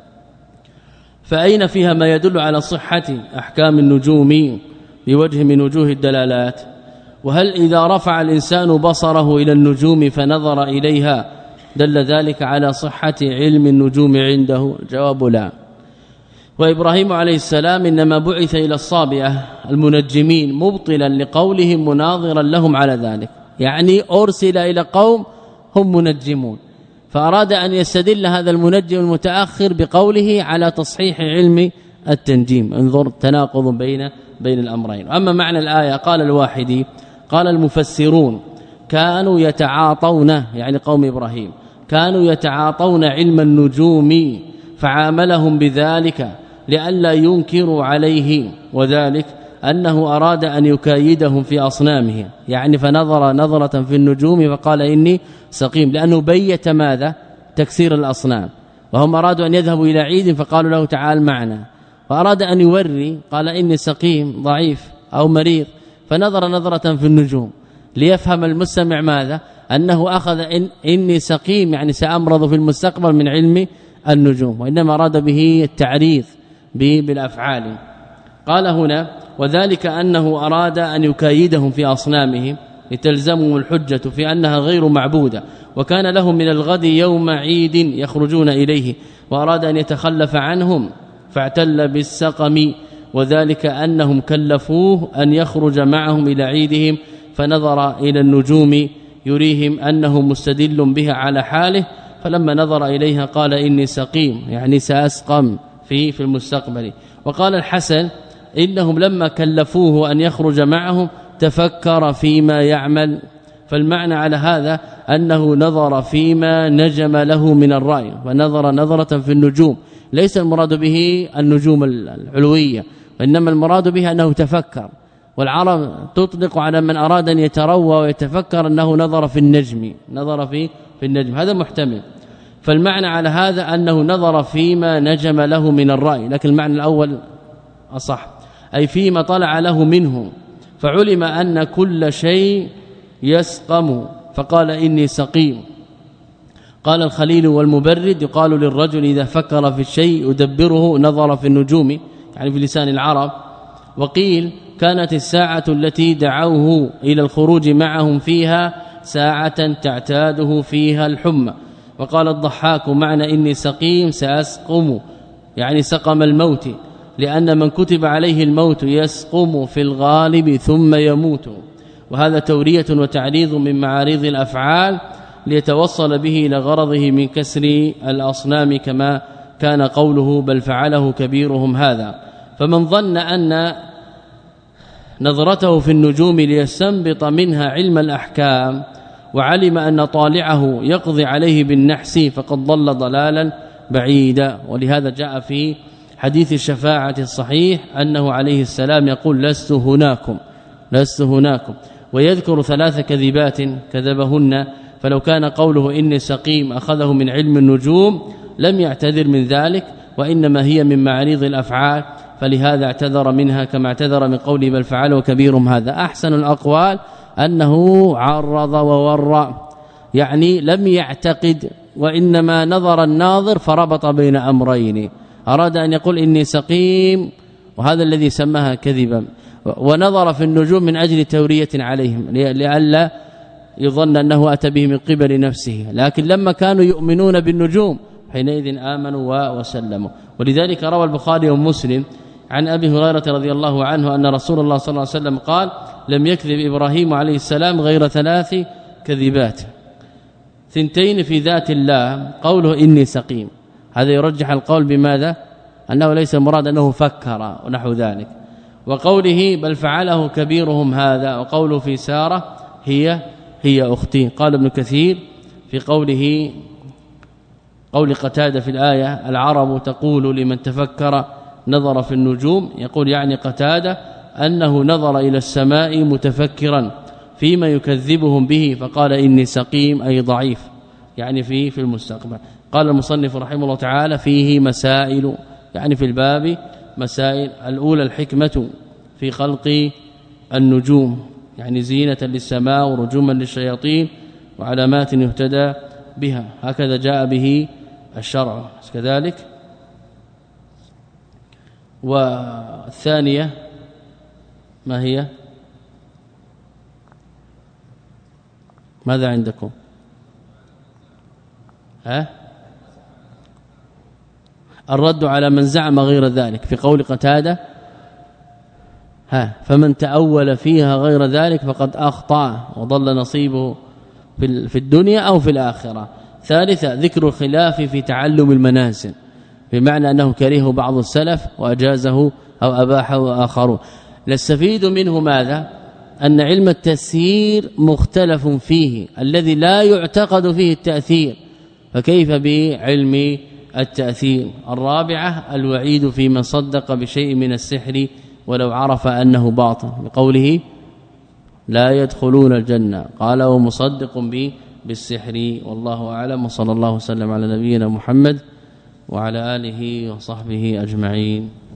[SPEAKER 1] فأين فيها ما يدل على صحة أحكام النجوم بوجه من وجوه الدلالات؟ وهل إذا رفع الإنسان بصره إلى النجوم فنظر إليها دل ذلك على صحة علم النجوم عنده؟ الجواب لا. وإبراهيم عليه السلام إنما بعث إلى الصابئة المنجمين مبطلا لقولهم مناظرا لهم على ذلك، يعني أرسل إلى قوم هم منجمون، فأراد أن يستدل هذا المنجم المتأخر بقوله على تصحيح علم التنجيم. انظر تناقض بين بين الأمرين. أما معنى الآية قال الواحدي: قال المفسرون: كانوا يتعاطون، يعني قوم إبراهيم كانوا يتعاطون علم النجوم فعاملهم بذلك لئلا ينكروا عليه، وذلك أنه أراد أن يكايدهم في أصنامه، يعني فنظر نظرة في النجوم فقال إني سقيم، لأنه بيت ماذا؟ تكسير الأصنام. وهم أرادوا أن يذهبوا إلى عيد فقالوا له تعال معنا، فأراد أن يوري قال إني سقيم ضعيف أو مريض، فنظر نظرة في النجوم ليفهم المستمع ماذا؟ أنه أخذ إن إني سقيم يعني سأمرض في المستقبل من علم النجوم، وإنما أراد به التعريض بالأفعال. قال هنا: وذلك أنه أراد أن يكايدهم في أصنامهم لتلزمهم الحجة في أنها غير معبودة، وكان لهم من الغد يوم عيد يخرجون إليه، وأراد أن يتخلف عنهم فاعتل بالسقم، وذلك أنهم كلفوه أن يخرج معهم إلى عيدهم فنظر إلى النجوم يريهم أنه مستدل بها على حاله، فلما نظر إليها قال إني سقيم يعني سأسقم في في المستقبل. وقال الحسن: إنهم لما كلفوه أن يخرج معهم تفكر فيما يعمل، فالمعنى على هذا أنه نظر فيما نجم له من الرأي، ونظر نظرة في النجوم، ليس المراد به النجوم العلوية، وإنما المراد به أنه تفكر. والعرب تطلق على من أراد أن يتروى ويتفكر أنه نظر في النجم، نظر في في النجم، هذا محتمل. فالمعنى على هذا أنه نظر فيما نجم له من الرأي، لكن المعنى الأول أصح، أي فيما طلع له منه، فعلم أن كل شيء يسقم فقال إني سقيم. قال الخليل: والمبرد يقال للرجل إذا فكر في الشيء يدبره نظر في النجوم، يعني في لسان العرب. وقيل: كانت الساعة التي دعوه إلى الخروج معهم فيها ساعة تعتاده فيها الحمى. وقال الضحاك: معنى إني سقيم سأسقم يعني سقم الموت، لأن من كتب عليه الموت يسقم في الغالب ثم يموت. وهذا تورية وتعريض من معارض الأفعال ليتوصل به إلى غرضه من كسر الأصنام، كما كان قوله: بل فعله كبيرهم هذا. فمن ظن أن نظرته في النجوم ليستنبط منها علم الأحكام وعلم أن طالعه يقضي عليه بالنحس فقد ضل ضلالا بعيدا. ولهذا جاء في حديث الشفاعة الصحيح أنه عليه السلام يقول: لست هناكم لست هناكم، ويذكر ثلاث كذبات كذبهن فلو كان قوله إني سقيم أخذه من علم النجوم لم يعتذر من ذلك، وإنما هي من معارض الأفعال، فلهذا اعتذر منها كما اعتذر من قوله بل فعله كبيرهم هذا. أحسن الأقوال أنه عرض وورى، يعني لم يعتقد، وإنما نظر الناظر فربط بين أمرين، أراد أن يقول إني سقيم وهذا الذي سماها كذبا، ونظر في النجوم من أجل تورية عليهم لئلا يظن أنه أتى به من قبل نفسه، لكن لما كانوا يؤمنون بالنجوم حينئذ آمنوا وسلموا. ولذلك روى البخاري ومسلم عن أبي هريرة رضي الله عنه أن رسول الله صلى الله عليه وسلم قال لم يكذب إبراهيم عليه السلام غير ثلاث كذبات، ثنتين في ذات الله، قوله إني سقيم، هذا يرجح القول بماذا؟ أنه ليس المراد أنه فكر ونحو ذلك، وقوله بل فعله كبيرهم هذا، وقوله في سارة هي هي أختي. قال ابن كثير في قوله قول قتادة في الآية العرب تقول لمن تفكر نظر في النجوم، يقول يعني قتادة أنه نظر إلى السماء متفكرا فيما يكذبهم به فقال إني سقيم أي ضعيف، يعني في في المستقبل. قال المصنف رحمه الله تعالى فيه مسائل، يعني في الباب مسائل. الأولى الحكمة في خلق النجوم، يعني زينة للسماء ورجوما للشياطين وعلامات يهتدى بها، هكذا جاء به الشرع كذلك. والثانية ما هي؟ ماذا عندكم؟ ها؟ الرد على من زعم غير ذلك في قول قتادة ها فمن تأول فيها غير ذلك فقد أخطأ وضل نصيبه في الدنيا أو في الآخرة. ثالثا ذكر الخلاف في تعلم المنازل، بمعنى أنه كرهه بعض السلف وأجازه أو أباحه آخرون. نستفيد منه ماذا؟ أن علم التسيير مختلف فيه الذي لا يعتقد فيه التأثير، فكيف بعلم التأثير؟ الرابعة الوعيد في من صدق بشيء من السحر ولو عرف أنه باطل، بقوله لا يدخلون الجنة، قال ومصدق به بالسحر. والله أعلم، وصلى الله وسلم على نبينا محمد وعلى آله وصحبه أجمعين.